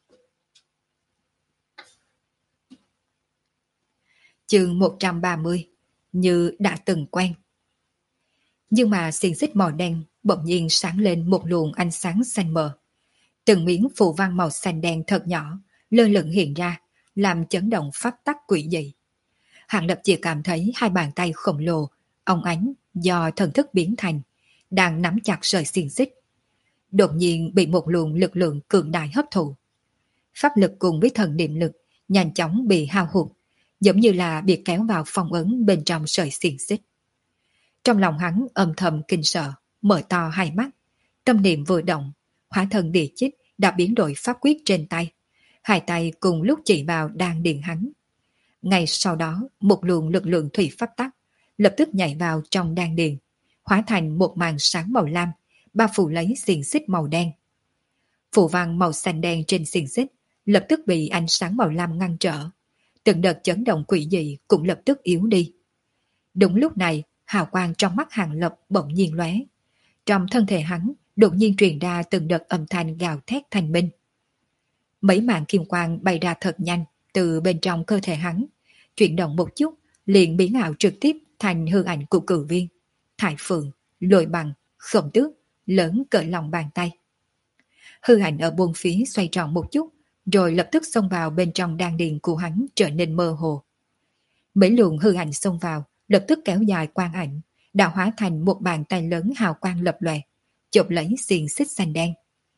S1: Chương 130, như đã từng quen. Nhưng mà xiềng xích màu đen bỗng nhiên sáng lên một luồng ánh sáng xanh mờ. Từng miếng phù văn màu xanh đen thật nhỏ lơ lửng hiện ra, làm chấn động pháp tắc quỷ dị. Hàng Lập chỉ cảm thấy hai bàn tay khổng lồ, óng ánh do thần thức biến thành, đang nắm chặt sợi xiềng xích. Đột nhiên bị một luồng lực lượng cường đại hấp thụ. Pháp lực cùng với thần niệm lực nhanh chóng bị hao hụt, giống như là bị kéo vào phong ấn bên trong sợi xiềng xích. Trong lòng hắn âm thầm kinh sợ, mở to hai mắt, tâm niệm vừa động, hóa thần địa chích đã biến đổi pháp quyết trên tay. Hai tay cùng lúc chỉ vào đan điền hắn. Ngay sau đó, một luồng lực lượng thủy pháp tắc lập tức nhảy vào trong đan điền, hóa thành một màn sáng màu lam, bao phủ lấy xiềng xích màu đen. Phù văn màu xanh đen trên xiềng xích lập tức bị ánh sáng màu lam ngăn trở. Từng đợt chấn động quỷ dị cũng lập tức yếu đi. Đúng lúc này, hào quang trong mắt Hàng Lập bỗng nhiên lóe. Trong thân thể hắn đột nhiên truyền ra từng đợt âm thanh gào thét thanh minh. Mấy màn kim quang bay ra thật nhanh từ bên trong cơ thể hắn, chuyển động một chút liền biến ảo trực tiếp thành hư ảnh của cử viên, Thải Phượng, Lôi Bằng, Khổng Tước, lớn cỡ lòng bàn tay. Hư ảnh ở buông phía xoay tròn một chút, rồi lập tức xông vào bên trong đan điền của hắn trở nên mơ hồ. Mấy luồng hư ảnh xông vào, lập tức kéo dài quang ảnh, đã hóa thành một bàn tay lớn hào quang lập lòe, chộp lấy xiềng xích xanh đen.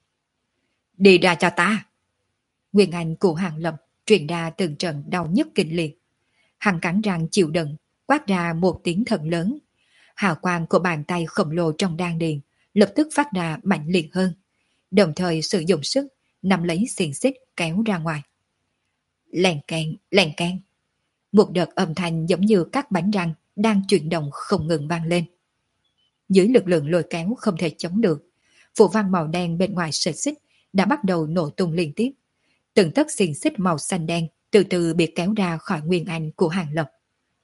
S1: Đi ra cho ta! Nguyên anh của Hàng Lập truyền ra từng trận đau nhức kinh liệt. Hắn cắn răng chịu đựng, quát ra một tiếng thật lớn. Hào quang của bàn tay khổng lồ trong đan điền lập tức phát ra mạnh liệt hơn, đồng thời sử dụng sức nắm lấy xiềng xích kéo ra ngoài. Lèn keng, lèn keng. Một đợt âm thanh giống như các bánh răng đang chuyển động không ngừng vang lên. Dưới lực lượng lôi kéo không thể chống được, phù văn màu đen bên ngoài sợi xích đã bắt đầu nổ tung liên tiếp. Từng tấc xiềng xích màu xanh đen từ từ bị kéo ra khỏi nguyên anh của Hàng Lập.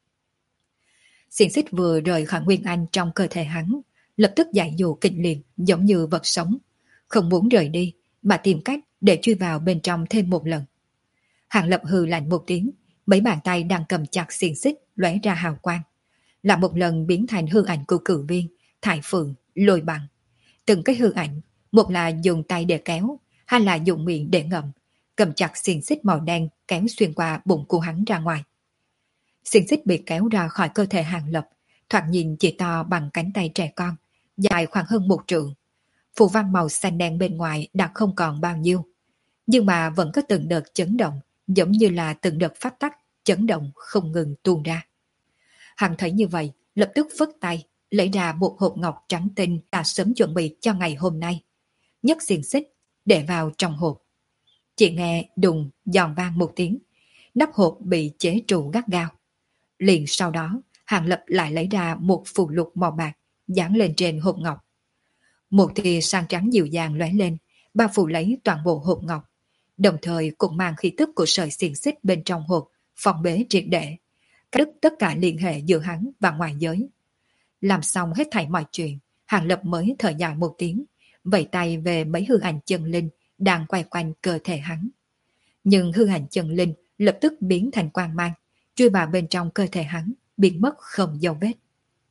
S1: Xiềng xích vừa rời khỏi nguyên anh trong cơ thể hắn, lập tức giải dụ kịch liệt giống như vật sống, không muốn rời đi mà tìm cách để chui vào bên trong thêm một lần. Hàng Lập hừ lạnh một tiếng, mấy bàn tay đang cầm chặt xiềng xích lóe ra hào quang, lại một lần biến thành hư ảnh của cử viên, Thải Phượng, Lôi Bằng. Từng cái hư ảnh, một là dùng tay để kéo, hai là dùng miệng để ngậm, cầm chặt xiềng xích màu đen kéo xuyên qua bụng của hắn ra ngoài. Xiềng xích bị kéo ra khỏi cơ thể Hàng Lập, thoạt nhìn chỉ to bằng cánh tay trẻ con, dài khoảng hơn 1 trượng. Phù văn màu xanh đen bên ngoài đã không còn bao nhiêu, nhưng mà vẫn có từng đợt chấn động, giống như là từng đợt phát tắc, chấn động không ngừng tuôn ra. Hắn thấy như vậy, lập tức phất tay, lấy ra một hộp ngọc trắng tinh đã sớm chuẩn bị cho ngày hôm nay. Nhấc xiềng xích, để vào trong hộp. Chỉ nghe đùng giòn vang một tiếng, nắp hộp bị chế trụ gắt gao. Liền sau đó, Hàng Lập lại lấy ra một phù lục màu bạc, dán lên trên hộp ngọc. Một tia sáng trắng dịu dàng lóe lên, bao phủ lấy toàn bộ hộp ngọc, đồng thời cũng mang khí tức của sợi xiềng xích bên trong hộp, phong bế triệt để, cắt đứt tất cả liên hệ giữa hắn và ngoài giới. Làm xong hết thảy mọi chuyện, Hàng Lập mới thở dài một tiếng, vẫy tay về mấy hư ảnh chân linh đang quay quanh cơ thể hắn. Nhưng hư ảnh chân linh lập tức biến thành quang mang, chui vào bên trong cơ thể hắn, biến mất không dấu vết.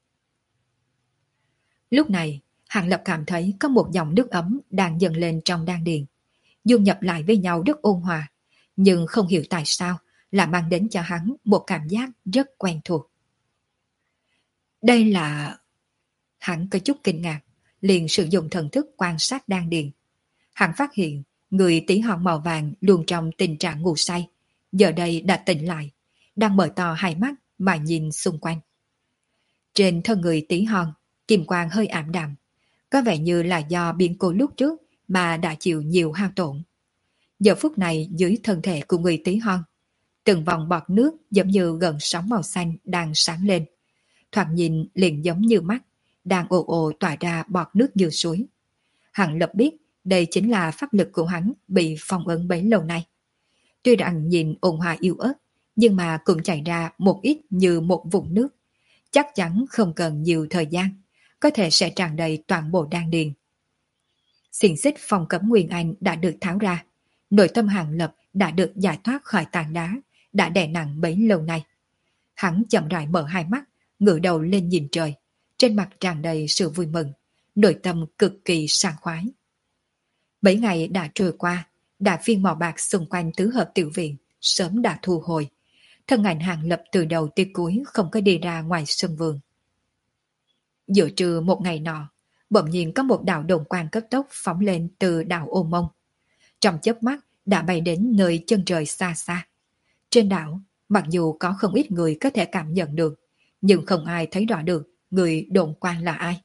S1: Lúc này, Hàng Lập cảm thấy có một dòng nước ấm đang dần lên trong đan điền, dung nhập lại với nhau rất ôn hòa, nhưng không hiểu tại sao lại mang đến cho hắn một cảm giác rất quen thuộc. Đây là... Hắn có chút kinh ngạc, liền sử dụng thần thức quan sát đan điền. Hắn phát hiện người tí hon màu vàng luôn trong tình trạng ngủ say, giờ đây đã tỉnh lại, đang mở to hai mắt mà nhìn xung quanh. Trên thân người tí hon, kim quang hơi ảm đạm, có vẻ như là do biến cố lúc trước mà đã chịu nhiều hao tổn. Giờ phút này dưới thân thể của người tí hon, từng vòng bọt nước giống như gần sóng màu xanh đang sáng lên. Thoạt nhìn liền giống như mắt, đang ồ ồ tỏa ra bọt nước như suối. Hắn lập biết đây chính là pháp lực của hắn bị phong ấn bấy lâu nay. Tuy rằng nhìn ôn hòa yếu ớt, nhưng mà cũng chảy ra một ít như một vũng nước. Chắc chắn không cần nhiều thời gian, có thể sẽ tràn đầy toàn bộ đan điền. Xiềng xích phong cấm Nguyên Anh đã được tháo ra, nội tâm Hàng Lập đã được giải thoát khỏi tảng đá, đã đè nặng bấy lâu nay. Hắn chậm rãi mở hai mắt, ngửa đầu lên nhìn trời, trên mặt tràn đầy sự vui mừng, nội tâm cực kỳ sảng khoái. Mấy ngày đã trôi qua, đại viên mỏ bạc xung quanh tứ hợp tiểu viện sớm đã thu hồi. Thân ảnh Hàng Lập từ đầu tới cuối không có đi ra ngoài sân vườn. Giữa trưa một ngày nọ, bỗng nhiên có một đạo đồn quang cấp tốc phóng lên từ đảo Ô Mông. Trong chớp mắt đã bay đến nơi chân trời xa xa. Trên đảo, mặc dù có không ít người có thể cảm nhận được, nhưng không ai thấy rõ được người đồn quang là ai.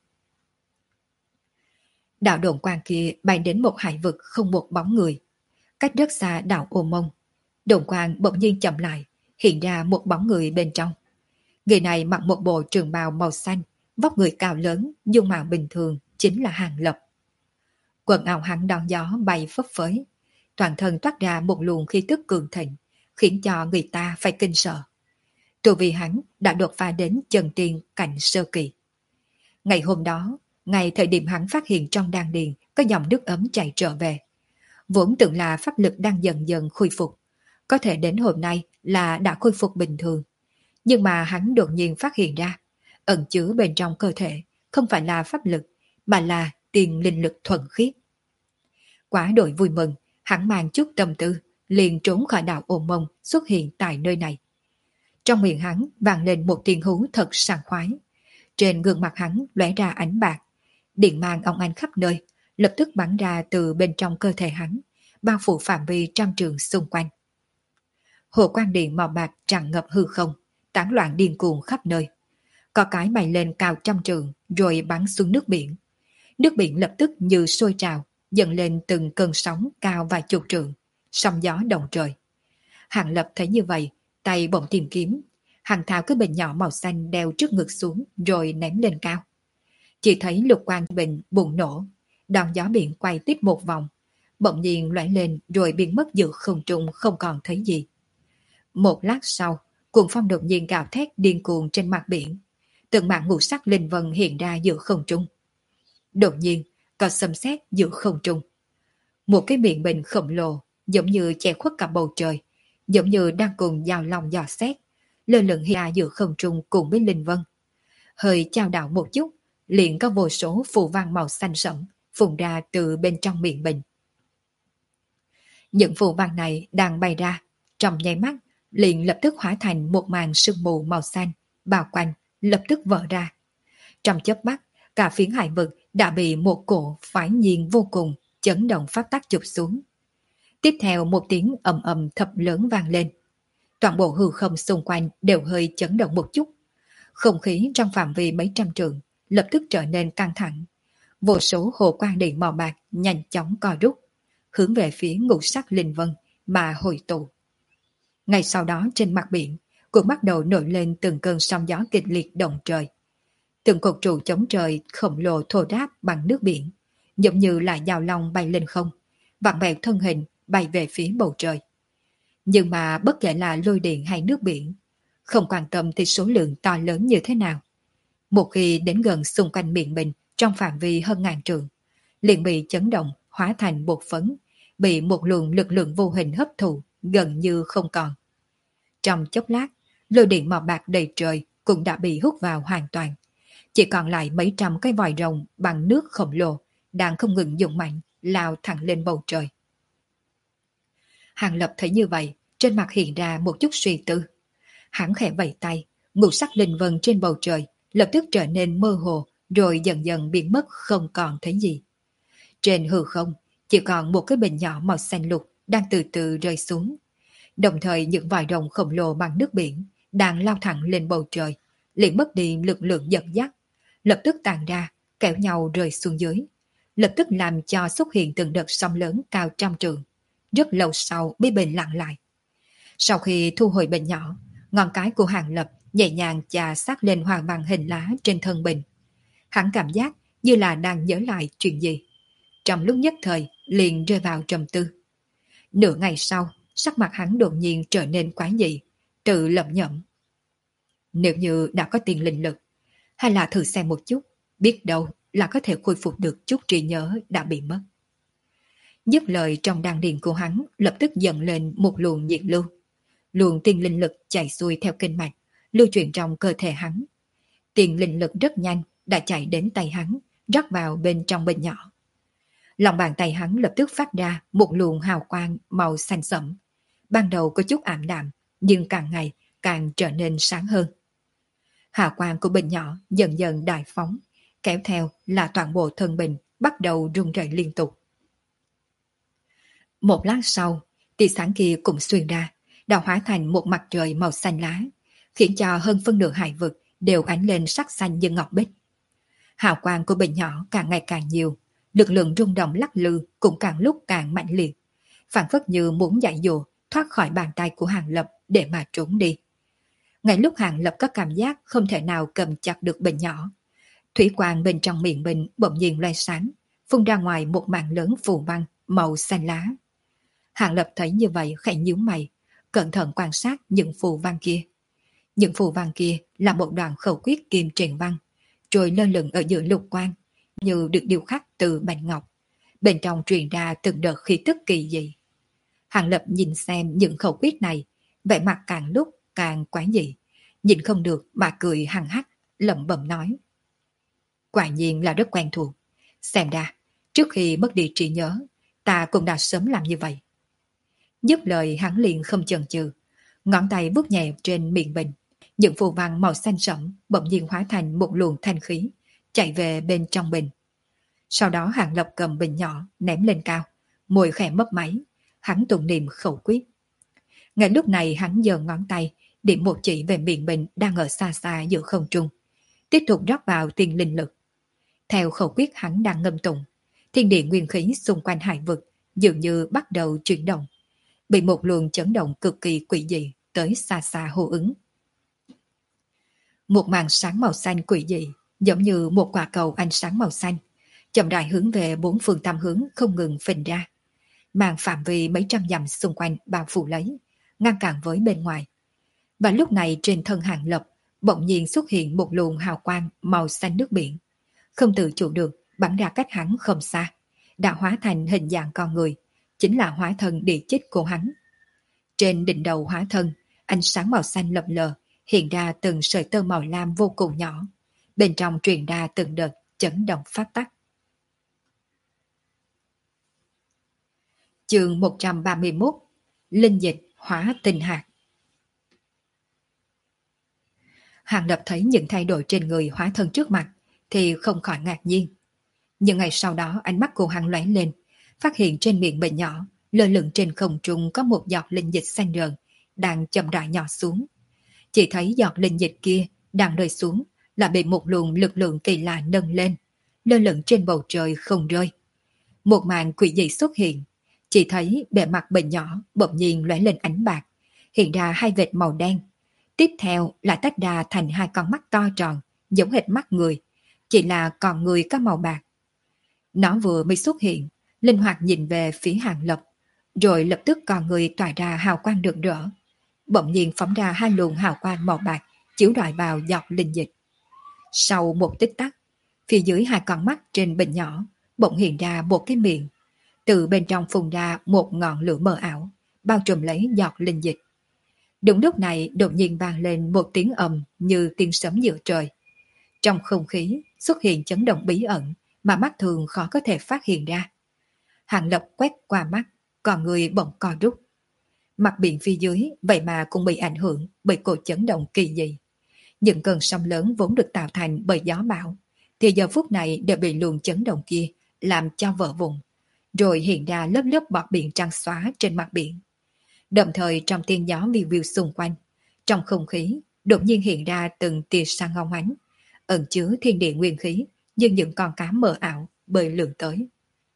S1: Đạo đồn quang kia bay đến một hải vực không một bóng người. Cách rất xa đảo Ô Mông, đồn quang bỗng nhiên chậm lại, hiện ra một bóng người bên trong. Người này mặc một bộ trường bào màu xanh, vóc người cao lớn, dung mạo bình thường, chính là Hàng Lập. Quần áo hắn đón gió bay phấp phới, toàn thân toát ra một luồng khí tức cường thịnh, khiến cho người ta phải kinh sợ. Tu vi hắn đã đột phá đến chân tiên cảnh sơ kỳ. Ngày hôm đó, ngày thời điểm hắn phát hiện trong đan điền có dòng nước ấm chảy trở về, vốn tưởng là pháp lực đang dần dần khôi phục, có thể đến hôm nay là đã khôi phục bình thường. Nhưng mà hắn đột nhiên phát hiện ra, ẩn chứa bên trong cơ thể không phải là pháp lực, mà là tiền linh lực thuần khiết. Quá đội vui mừng, hắn mang chút tâm tư, liền trốn khỏi đảo Ô Mông xuất hiện tại nơi này. Trong miệng hắn vang lên một tiếng hú thật sảng khoái. Trên gương mặt hắn lóe ra ánh bạc, điện mang ong ánh khắp nơi, lập tức bắn ra từ bên trong cơ thể hắn, bao phủ phạm vi trăm trường xung quanh. Hồ quang điện màu bạc tràn ngập hư không, tán loạn điên cuồng khắp nơi. Có cái bay lên cao trăm trường rồi bắn xuống nước biển. Nước biển lập tức như sôi trào, dần lên từng cơn sóng cao vài chục trượng, sóng gió động trời. Hàng Lập thấy như vậy, tay bỗng tìm kiếm, hàng tháo cái bình nhỏ màu xanh đeo trước ngực xuống rồi ném lên cao. Chỉ thấy lục quang bình bùng nổ, đòn gió biển quay tiếp một vòng, bỗng nhiên lóe lên rồi biến mất giữa không trung không còn thấy gì. Một lát sau, cuồng phong đột nhiên gào thét điên cuồng trên mặt biển, từng mảng ngũ sắc linh vân hiện ra giữa không trung. Đột nhiên, có sấm sét giữa không trung. Một cái miệng bình khổng lồ, giống như che khuất cả bầu trời, giống như đang cùng giao lòng dò xét, lơ lửng hiện ra giữa không trung cùng với linh vân. Hơi chao đảo một chút, liền có vô số phù văn màu xanh sẫm phun ra từ bên trong miệng bình. Những phù văn này đang bay ra, trong nháy mắt liền lập tức hóa thành một màn sương mù màu xanh, bao quanh, lập tức vỡ ra. Trong chớp mắt, cả phiến hải vực đã bị một cổ phái nhiên vô cùng chấn động phát tác chụp xuống. Tiếp theo một tiếng ầm ầm thật lớn vang lên. Toàn bộ hư không xung quanh đều hơi chấn động một chút. Không khí trong phạm vi mấy trăm trượng lập tức trở nên căng thẳng. Vô số hồ quang điện màu bạc nhanh chóng co rút, hướng về phía ngũ sắc linh vân mà hồi tụ. Ngay sau đó trên mặt biển cũng bắt đầu nổi lên từng cơn sóng gió kịch liệt động trời. Từng cột trụ chống trời khổng lồ thô ráp bằng nước biển, giống như là dao long bay lên không, vặn vẹo thân hình bay về phía bầu trời. Nhưng mà bất kể là lôi điện hay nước biển, không quan tâm thì số lượng to lớn như thế nào. Một khi đến gần xung quanh miệng mình trong phạm vi hơn ngàn trượng, liền bị chấn động hóa thành bột phấn, bị một luồng lực lượng vô hình hấp thụ gần như không còn. Trong chốc lát, lôi điện màu bạc đầy trời cũng đã bị hút vào hoàn toàn. Chỉ còn lại mấy trăm cái vòi rồng bằng nước khổng lồ đang không ngừng dùng mạnh lao thẳng lên bầu trời. Hàng Lập thấy như vậy, trên mặt hiện ra một chút suy tư. Hắn khẽ vẫy tay, ngũ sắc linh vân trên bầu trời lập tức trở nên mơ hồ, rồi dần dần biến mất không còn thấy gì. Trên hư không, chỉ còn một cái bình nhỏ màu xanh lục đang từ từ rơi xuống. Đồng thời những vòi rồng khổng lồ bằng nước biển đang lao thẳng lên bầu trời, liền mất đi lực lượng dẫn dắt, lập tức tàn ra, kéo nhau rơi xuống dưới, lập tức làm cho xuất hiện từng đợt sóng lớn cao trăm trượng. Rất lâu sau mới bình lặng lại. Sau khi thu hồi bình nhỏ, ngón cái của Hàng Lập nhẹ nhàng chà sát lên hoa văn hình lá trên thân bình. Hắn cảm giác như là đang nhớ lại chuyện gì. Trong lúc nhất thời liền rơi vào trầm tư. Nửa ngày sau, sắc mặt hắn đột nhiên trở nên quái dị, tự lẩm nhẩm. Nếu như đã có tiền linh lực, hay là thử xem một chút, biết đâu là có thể khôi phục được chút trí nhớ đã bị mất. Dứt lời, trong đan điền của hắn lập tức dần lên một luồng nhiệt lưu. Luồng tiền linh lực chạy xuôi theo kinh mạch, lưu chuyển trong cơ thể hắn. Tiền linh lực rất nhanh đã chạy đến tay hắn, rót vào bên trong bình nhỏ. Lòng bàn tay hắn lập tức phát ra một luồng hào quang màu xanh sẫm. Ban đầu có chút ảm đạm, nhưng càng ngày càng trở nên sáng hơn. Hào quang của bình nhỏ dần dần đại phóng, kéo theo là toàn bộ thân bình bắt đầu rung rẩy liên tục. Một lát sau, tia sáng kia cũng xuyên ra, đã hóa thành một mặt trời màu xanh lá, khiến cho hơn phân nửa hải vực đều ánh lên sắc xanh như ngọc bích. Hào quang của bình nhỏ càng ngày càng nhiều, lực lượng rung động lắc lư cũng càng lúc càng mạnh liệt, phảng phất như muốn dạy dỗ thoát khỏi bàn tay của Hàng Lập để mà trốn đi. Ngay lúc Hàng Lập có cảm giác không thể nào cầm chặt được bình nhỏ, thủy quang bên trong miệng bình bỗng nhiên loe sáng, phun ra ngoài một mảng lớn phù văn màu xanh lá. Hàng Lập thấy như vậy khẽ nhíu mày, cẩn thận quan sát những phù văn kia. Những phù văn kia là một đoạn khẩu quyết kim truyền văn, rồi lơ lửng ở giữa lục quang, như được điêu khắc từ bạch ngọc. Bên trong truyền ra từng đợt khí tức kỳ dị. Hàng Lập nhìn xem những khẩu quyết này, vẻ mặt càng lúc càng quái dị, nhìn không được mà cười hằng hắc, lẩm bẩm nói: quả nhiên là rất quen thuộc. Xem ra, trước khi mất đi trí nhớ, ta cũng đã sớm làm như vậy. Dứt lời hắn liền không chần chừ, ngón tay vuốt nhẹ trên miệng bình. Những phù văn màu xanh sẫm bỗng nhiên hóa thành một luồng thanh khí, chạy về bên trong bình. Sau đó Hàng Lập cầm bình nhỏ ném lên cao, môi khẽ mấp máy, hắn tụng niệm khẩu quyết. Ngay lúc này hắn giơ ngón tay điểm một chỉ về miệng bình đang ở xa xa giữa không trung, tiếp tục rót vào tiền linh lực. Theo khẩu quyết hắn đang ngâm tụng, thiên địa nguyên khí xung quanh hải vực dường như bắt đầu chuyển động, bị một luồng chấn động cực kỳ quỷ dị tới xa xa hô ứng. Một màn sáng màu xanh quỷ dị, giống như một quả cầu ánh sáng màu xanh, chậm rãi hướng về bốn phương tám hướng không ngừng phình ra, màn phạm vi mấy trăm dặm xung quanh bao phủ lấy, ngăn cản với bên ngoài. Và lúc này trên thân Hàng Lập bỗng nhiên xuất hiện một luồng hào quang màu xanh nước biển, không tự chủ được bắn ra cách hắn không xa, đã hóa thành hình dạng con người, chính là hóa thân địa chích của hắn. Trên đỉnh đầu hóa thân, ánh sáng màu xanh lập lờ hiện ra từng sợi tơ màu lam vô cùng nhỏ, bên trong truyền ra từng đợt chấn động phát tắc. Chương 131: Linh dịch hóa tinh hạt. Hàng Lập thấy những thay đổi trên người hóa thân trước mặt thì không khỏi ngạc nhiên. Nhưng ngày sau đó ánh mắt của hắn lóe lên, phát hiện trên miệng bình nhỏ lơ lửng trên không trung có một giọt linh dịch xanh rờn đang chậm rãi nhỏ xuống. Chỉ thấy giọt linh dịch kia đang rơi xuống là bị một luồng lực lượng kỳ lạ nâng lên, lơ lửng trên bầu trời không rơi. Một màn quỷ dị xuất hiện, chỉ thấy bề mặt bình nhỏ bỗng nhiên lóe lên ánh bạc, hiện ra hai vệt màu đen. Tiếp theo lại tách ra thành hai con mắt to tròn, giống hệt mắt người, chỉ là còn người có màu bạc. Nó vừa mới xuất hiện, linh hoạt nhìn về phía Hàng Lập, rồi lập tức con người tỏa ra hào quang rực rỡ. Bỗng nhiên phóng ra hai luồng hào quang màu bạc chiếu rọi vào giọt linh dịch. Sau một tích tắc, phía dưới hai con mắt trên bình nhỏ bỗng hiện ra một cái miệng, từ bên trong phun ra một ngọn lửa mờ ảo bao trùm lấy giọt linh dịch. Đúng lúc này đột nhiên vang lên một tiếng ầm như tiếng sấm giữa trời. Trong không khí xuất hiện chấn động bí ẩn mà mắt thường khó có thể phát hiện ra. Hàng Lập quét qua mắt, còn người bỗng co rút. Mặt biển phía dưới vậy mà cũng bị ảnh hưởng bởi cuộc chấn động kỳ dị. Những cơn sóng lớn vốn được tạo thành bởi gió bão, thì giờ phút này đều bị luồng chấn động kia làm cho vỡ vụn, rồi hiện ra lớp lớp bọt biển trắng xóa trên mặt biển. Đồng thời trong tiếng gió viu viu xung quanh, trong không khí đột nhiên hiện ra từng tia sáng óng ánh, ẩn chứa thiên địa nguyên khí như những con cá mờ ảo bơi lượn tới.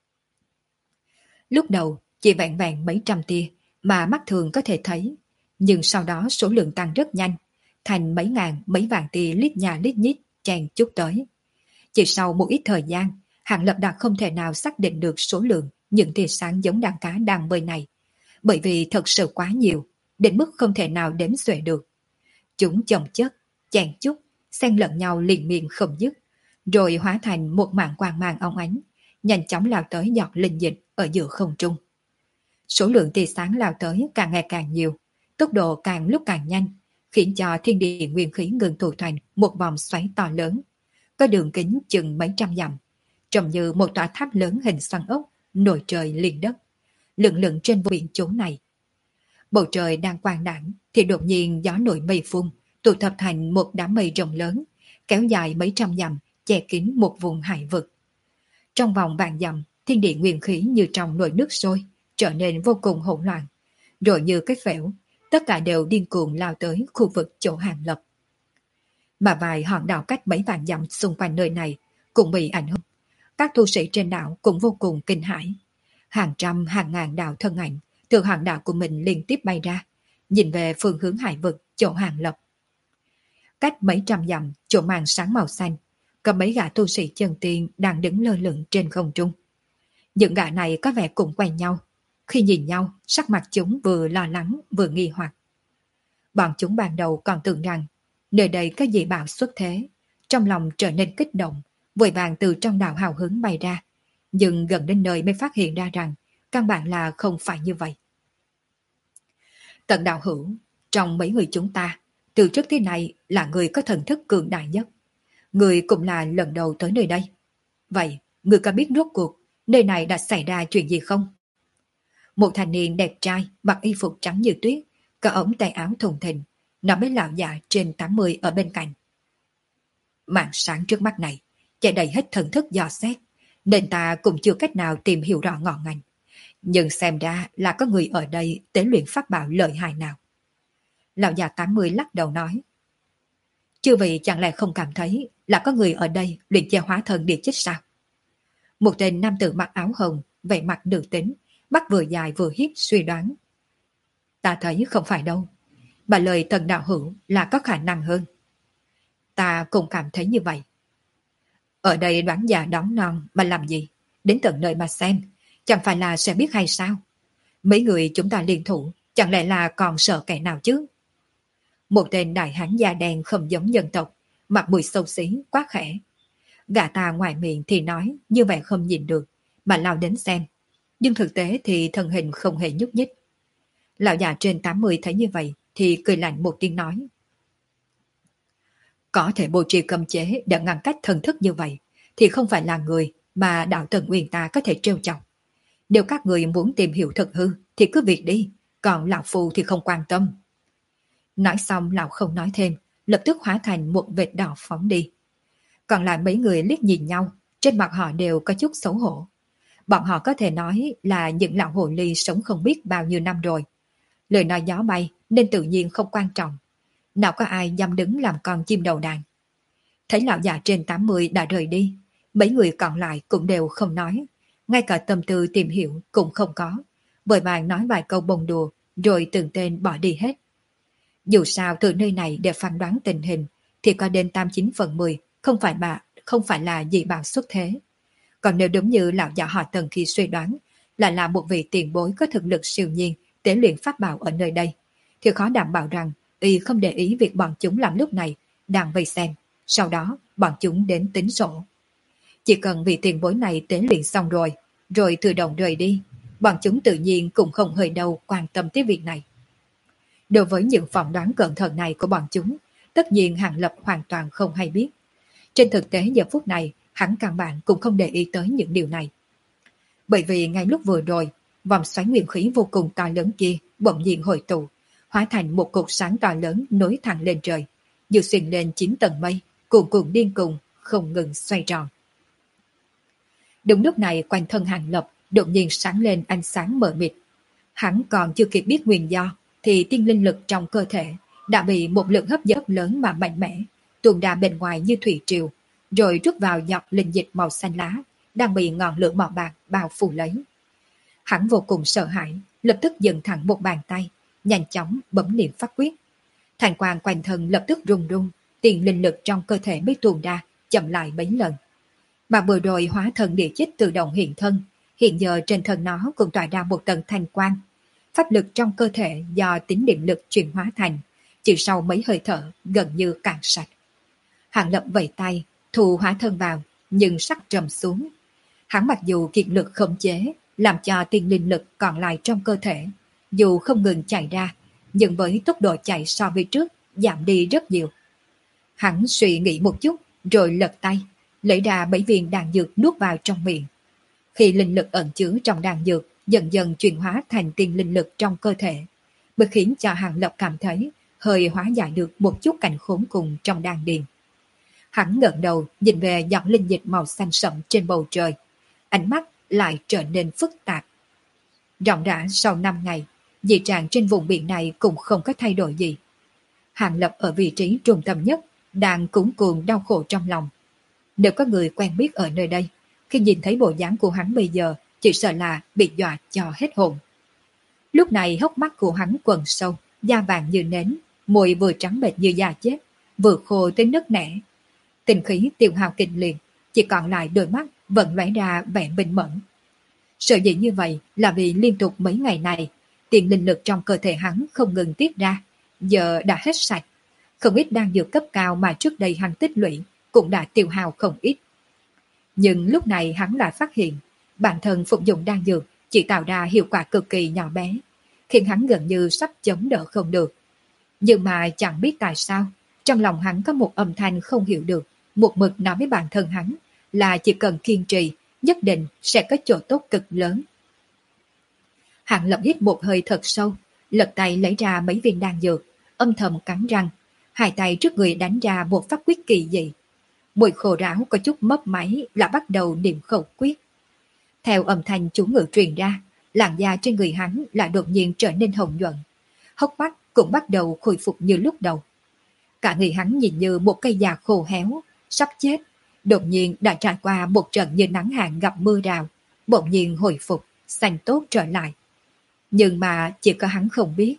S1: Lúc đầu chỉ vẹn vẹn mấy trăm tia mà mắt thường có thể thấy, nhưng sau đó số lượng tăng rất nhanh, thành mấy ngàn mấy vạn tia lít nhà lít nhít chen chúc tới. Chỉ sau một ít thời gian, Hàng Lập đã không thể nào xác định được số lượng những tia sáng giống đàn cá đang bơi này, bởi vì thật sự quá nhiều, đến mức không thể nào đếm xuể được. Chúng chồng chất, chen chúc, xen lẫn nhau liền miên không dứt, rồi hóa thành một mảng quang mang óng ánh, nhanh chóng lao tới giọt linh dịch ở giữa không trung. Số lượng tia sáng lao tới càng ngày càng nhiều, tốc độ càng lúc càng nhanh, khiến cho thiên địa nguyên khí ngừng tụ thành một vòng xoáy to lớn, có đường kính chừng mấy trăm dặm, trông như một tòa tháp lớn hình xoắn ốc nổi trời liền đất, lững lững trên vùng biển chỗ này. Bầu trời đang quang đãng thì đột nhiên gió nổi mây phun, tụ tập thành một đám mây rộng lớn, kéo dài mấy trăm dặm, che kín một vùng hải vực. Trong vòng vạn dặm, thiên địa nguyên khí như trong nồi nước sôi, trở nên vô cùng hỗn loạn, rồi như cái phễu, tất cả đều điên cuồng lao tới khu vực chỗ Hàng Lập. Mà vài hòn đảo cách mấy vạn dặm xung quanh nơi này cũng bị ảnh hưởng. Các tu sĩ trên đảo cũng vô cùng kinh hãi. Hàng trăm hàng ngàn đạo thân ảnh từ hòn đảo của mình liên tiếp bay ra, nhìn về phương hướng hải vực chỗ Hàng Lập. Cách mấy trăm dặm, chỗ màn sáng màu xanh, có mấy gã tu sĩ chân tiên đang đứng lơ lửng trên không trung. Những gã này có vẻ cũng quen nhau. Khi nhìn nhau, sắc mặt chúng vừa lo lắng vừa nghi hoặc. Bọn chúng ban đầu còn tưởng rằng nơi đây có dị bảo xuất thế, trong lòng trở nên kích động, vội vàng từ trong đạo hào hứng bay ra. Nhưng gần đến nơi mới phát hiện ra rằng căn bản là không phải như vậy. Tận đạo hữu, trong mấy người chúng ta, từ trước tới nay là người có thần thức cường đại nhất. Người cũng là lần đầu tới nơi đây. Vậy, người có biết rốt cuộc nơi này đã xảy ra chuyện gì không? Một thanh niên đẹp trai, mặc y phục trắng như tuyết, có ống tay áo thùng thình, nói với lão già trên 80 ở bên cạnh. Màn sáng trước mắt này, chạy đầy hết thần thức dò xét, nên ta cũng chưa cách nào tìm hiểu rõ ngọn ngành. Nhưng xem ra là có người ở đây tế luyện pháp bảo lợi hại nào. Lão già 80 lắc đầu nói. Chư vị chẳng lẽ không cảm thấy là có người ở đây luyện che hóa thần địa chích sao? Một tên nam tử mặc áo hồng, vẻ mặt nữ tính, mắt vừa dài vừa hiếp suy đoán. Ta thấy không phải đâu, mà lời thần đạo hữu là có khả năng hơn. Ta cũng cảm thấy như vậy. Ở đây đoán già đón non mà làm gì? Đến tận nơi mà xem, chẳng phải là sẽ biết hay sao? Mấy người chúng ta liên thủ, chẳng lẽ là còn sợ kẻ nào chứ? Một tên đại hán da đen không giống dân tộc, mặt mũi xấu xí, quá khẽ. Gã ta ngoài miệng thì nói như vậy không nhìn được, mà lao đến xem. Nhưng thực tế thì thân hình không hề nhúc nhích. Lão già trên 80 thấy như vậy thì cười lạnh một tiếng nói. Có thể bố trì cấm chế để ngăn cách thần thức như vậy thì không phải là người mà đạo thần Nguyên ta có thể trêu chọc. Nếu các người muốn tìm hiểu thật hư thì cứ việc đi, còn lão phu thì không quan tâm. Nói xong lão không nói thêm, lập tức hóa thành một vệt đỏ phóng đi. Còn lại mấy người liếc nhìn nhau, trên mặt họ đều có chút xấu hổ. Bọn họ có thể nói là những lão hồ ly sống không biết bao nhiêu năm rồi. Lời nói gió bay nên tự nhiên không quan trọng. Nào có ai dám đứng làm con chim đầu đàn. Thấy lão già trên 80 đã rời đi, mấy người còn lại cũng đều không nói. Ngay cả tâm tư tìm hiểu cũng không có. Vội vàng nói vài câu bông đùa rồi từng tên bỏ đi hết. Dù sao từ nơi này để phán đoán tình hình thì có đến 89/10 không phải là dị bảo xuất thế. Còn nếu đúng như lão già họ Tần khi suy đoán là một vị tiền bối có thực lực siêu nhiên tế luyện pháp bảo ở nơi đây, thì khó đảm bảo rằng y không để ý việc bọn chúng làm lúc này đang vây xem, sau đó bọn chúng đến tính sổ. Chỉ cần vị tiền bối này tế luyện xong rồi tự động rời đi, bọn chúng tự nhiên cũng không hơi đâu quan tâm tới việc này. Đối với những phỏng đoán cẩn thận này của bọn chúng, tất nhiên Hàng Lập hoàn toàn không hay biết. Trên thực tế giờ phút này, hắn căn bản cũng không để ý tới những điều này. Bởi vì ngay lúc vừa rồi, vòng xoáy nguyên khí vô cùng to lớn kia bỗng nhiên hội tụ, hóa thành một cột sáng to lớn nối thẳng lên trời, như xuyên lên 9 tầng mây, cuồn cuộn điên cuồng, không ngừng xoay tròn. Đúng lúc này quanh thân Hàng Lập đột nhiên sáng lên ánh sáng mờ mịt. Hắn còn chưa kịp biết nguyên do, thì tiên linh lực trong cơ thể đã bị một lượng hấp dẫn lớn mà mạnh mẽ tuôn ra bên ngoài như thủy triều, rồi rút vào giọt linh dịch màu xanh lá đang bị ngọn lửa màu bạc bao phủ lấy. Hắn vô cùng sợ hãi, lập tức dừng thẳng một bàn tay, nhanh chóng bấm niệm pháp quyết. Thành quang quanh thân lập tức rung rung, tiền linh lực trong cơ thể mới tuôn ra, chậm lại mấy lần. Mà vừa rồi hóa thần địa chích tự động hiện thân, hiện giờ trên thân nó cũng tỏa ra một tầng thanh quang. Pháp lực trong cơ thể do tính điện lực chuyển hóa thành, chỉ sau mấy hơi thở gần như cạn sạch. Hàng Lập vẫy tay, thu hóa thân vào, nhưng sắc trầm xuống. Hắn mặc dù kiệt lực khống chế, làm cho tiền linh lực còn lại trong cơ thể, dù không ngừng chạy ra, nhưng với tốc độ chạy so với trước giảm đi rất nhiều. Hắn suy nghĩ một chút, rồi lật tay, lấy ra 7 viên đan dược nuốt vào trong miệng. Khi linh lực ẩn chứa trong đan dược dần dần chuyển hóa thành tiền linh lực trong cơ thể, mới khiến cho Hàng Lập cảm thấy hơi hóa giải được một chút cảnh khốn cùng trong đan điền. Hắn ngẩng đầu nhìn về giọt linh dịch màu xanh sẫm trên bầu trời, ánh mắt lại trở nên phức tạp. Rộng rã sau 5 ngày, dị trạng trên vùng biển này cũng không có thay đổi gì. Hàng Lập ở vị trí trung tâm nhất, đang cuống cuồng đau khổ trong lòng. Nếu có người quen biết ở nơi đây, khi nhìn thấy bộ dáng của hắn bây giờ, chỉ sợ là bị dọa cho hết hồn. Lúc này hốc mắt của hắn quầng sâu, da vàng như nến, môi vừa trắng bệch như da chết, vừa khô tới nứt nẻ. Tinh khí tiêu hao kinh liệt, chỉ còn lại đôi mắt vẫn lóe ra vẻ minh mẫn. Sợ dĩ như vậy là vì liên tục mấy ngày này, tiền linh lực trong cơ thể hắn không ngừng tiết ra, giờ đã hết sạch. Không ít đan dược cấp cao mà trước đây hắn tích lũy cũng đã tiêu hao không ít. Nhưng lúc này hắn lại phát hiện, bản thân phục dụng đan dược chỉ tạo ra hiệu quả cực kỳ nhỏ bé, khiến hắn gần như sắp chống đỡ không được. Nhưng mà chẳng biết tại sao, trong lòng hắn có một âm thanh không hiểu được, một mực nói với bản thân hắn là chỉ cần kiên trì, nhất định sẽ có chỗ tốt cực lớn. Hắn lập hít một hơi thật sâu, lật tay lấy ra mấy viên đan dược, âm thầm cắn răng, hai tay trước người đánh ra một pháp quyết kỳ dị. Mùi khô ráo có chút mấp máy là bắt đầu niệm khẩu quyết. Theo âm thanh chú ngữ truyền ra, làn da trên người hắn lại đột nhiên trở nên hồng nhuận, hốc mắt cũng bắt đầu khôi phục như lúc đầu. Cả người hắn nhìn như một cây già khô héo, sắp chết, đột nhiên đã trải qua một trận như nắng hạn gặp mưa rào, bỗng nhiên hồi phục, xanh tốt trở lại. Nhưng mà chỉ có hắn không biết.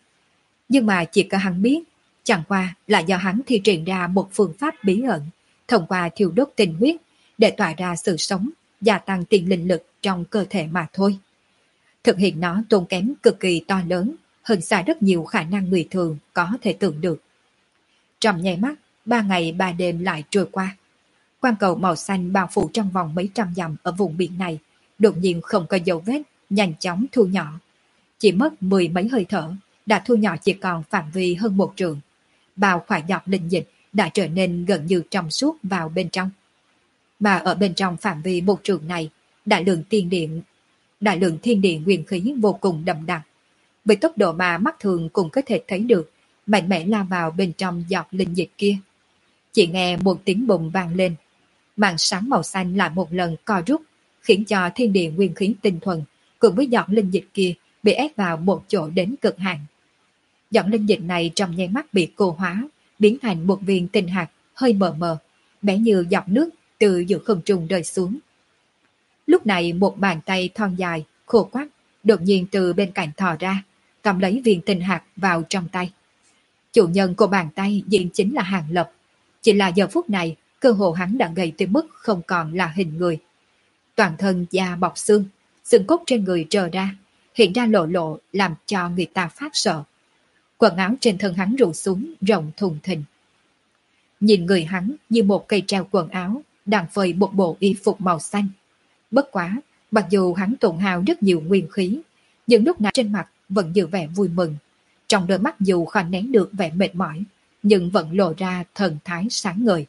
S1: Chẳng qua là do hắn thi triển ra một phương pháp bí ẩn, thông qua thiêu đốt tinh huyết để tỏa ra sự sống, gia tăng tiền linh lực trong cơ thể mà thôi. Thực hiện nó tốn kém cực kỳ to lớn, hơn xa rất nhiều khả năng người thường có thể tưởng được. Trong nháy mắt, 3 ngày 3 đêm lại trôi qua. Quang cầu màu xanh bao phủ trong vòng mấy trăm dặm ở vùng biển này, đột nhiên không có dấu vết, nhanh chóng thu nhỏ. Chỉ mất 10 mấy hơi thở, đã thu nhỏ chỉ còn phạm vi hơn 1 trượng. Bao khoải giọt linh dịch đã trở nên gần như trong suốt vào bên trong. Mà ở bên trong phạm vi 1 trượng này, đại lượng thiên địa nguyên khí vô cùng đậm đặc. Với tốc độ mà mắt thường cũng có thể thấy được, mạnh mẽ lao vào bên trong giọt linh dịch kia. Chỉ nghe một tiếng bùng vang lên, màn sáng màu xanh lại một lần co rút, khiến cho thiên địa nguyên khí tinh thuần cùng với giọt linh dịch kia bị ép vào một chỗ đến cực hạn. Giọt linh dịch này trong nháy mắt bị cô hóa, biến thành một viên tinh hạt hơi mờ mờ, bé như giọt nước từ giữa không trung rơi xuống. Lúc này một bàn tay thon dài, khô quắt, đột nhiên từ bên cạnh thò ra, cầm lấy viên tinh hạt vào trong tay. Chủ nhân của bàn tay diện chính là Hàng Lập. Chỉ là giờ phút này, cơ hồ hắn đã gầy tới mức không còn là hình người. Toàn thân da bọc xương, xương cốt trên người trờ ra, hiện ra lộ lộ làm cho người ta phát sợ. Quần áo trên thân hắn rủ xuống rộng thùng thình. Nhìn người hắn như một cây treo quần áo, đang phơi một bộ y phục màu xanh. Bất quá, mặc dù hắn tổn hao rất nhiều nguyên khí, nhưng lúc này trên mặt vẫn giữ vẻ vui mừng. Trong đôi mắt dù khó nén được vẻ mệt mỏi, nhưng vẫn lộ ra thần thái sáng ngời.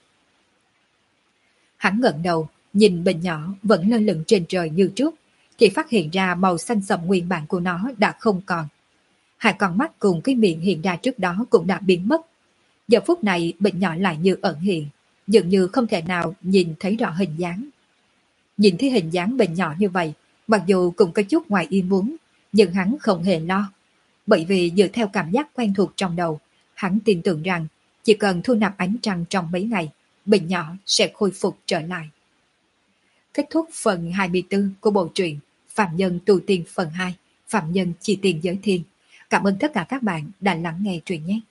S1: Hắn ngẩng đầu, nhìn bình nhỏ vẫn lơ lửng trên trời như trước, thì phát hiện ra màu xanh sẫm nguyên bản của nó đã không còn. Hai con mắt cùng cái miệng hiện ra trước đó cũng đã biến mất. Giờ phút này bình nhỏ lại như ẩn hiện, dường như không thể nào nhìn thấy rõ hình dáng. Nhìn thấy hình dáng bình nhỏ như vậy, mặc dù cũng có chút ngoài ý muốn, nhưng hắn không hề lo. Bởi vì dựa theo cảm giác quen thuộc trong đầu, hắn tin tưởng rằng chỉ cần thu nạp ánh trăng trong mấy ngày, bình nhỏ sẽ khôi phục trở lại. Kết thúc phần 24 của bộ truyện Phạm Nhân Tu Tiên phần 2, Phạm Nhân Chi Tiền Giới Thiên. Cảm ơn tất cả các bạn đã lắng nghe truyện nhé.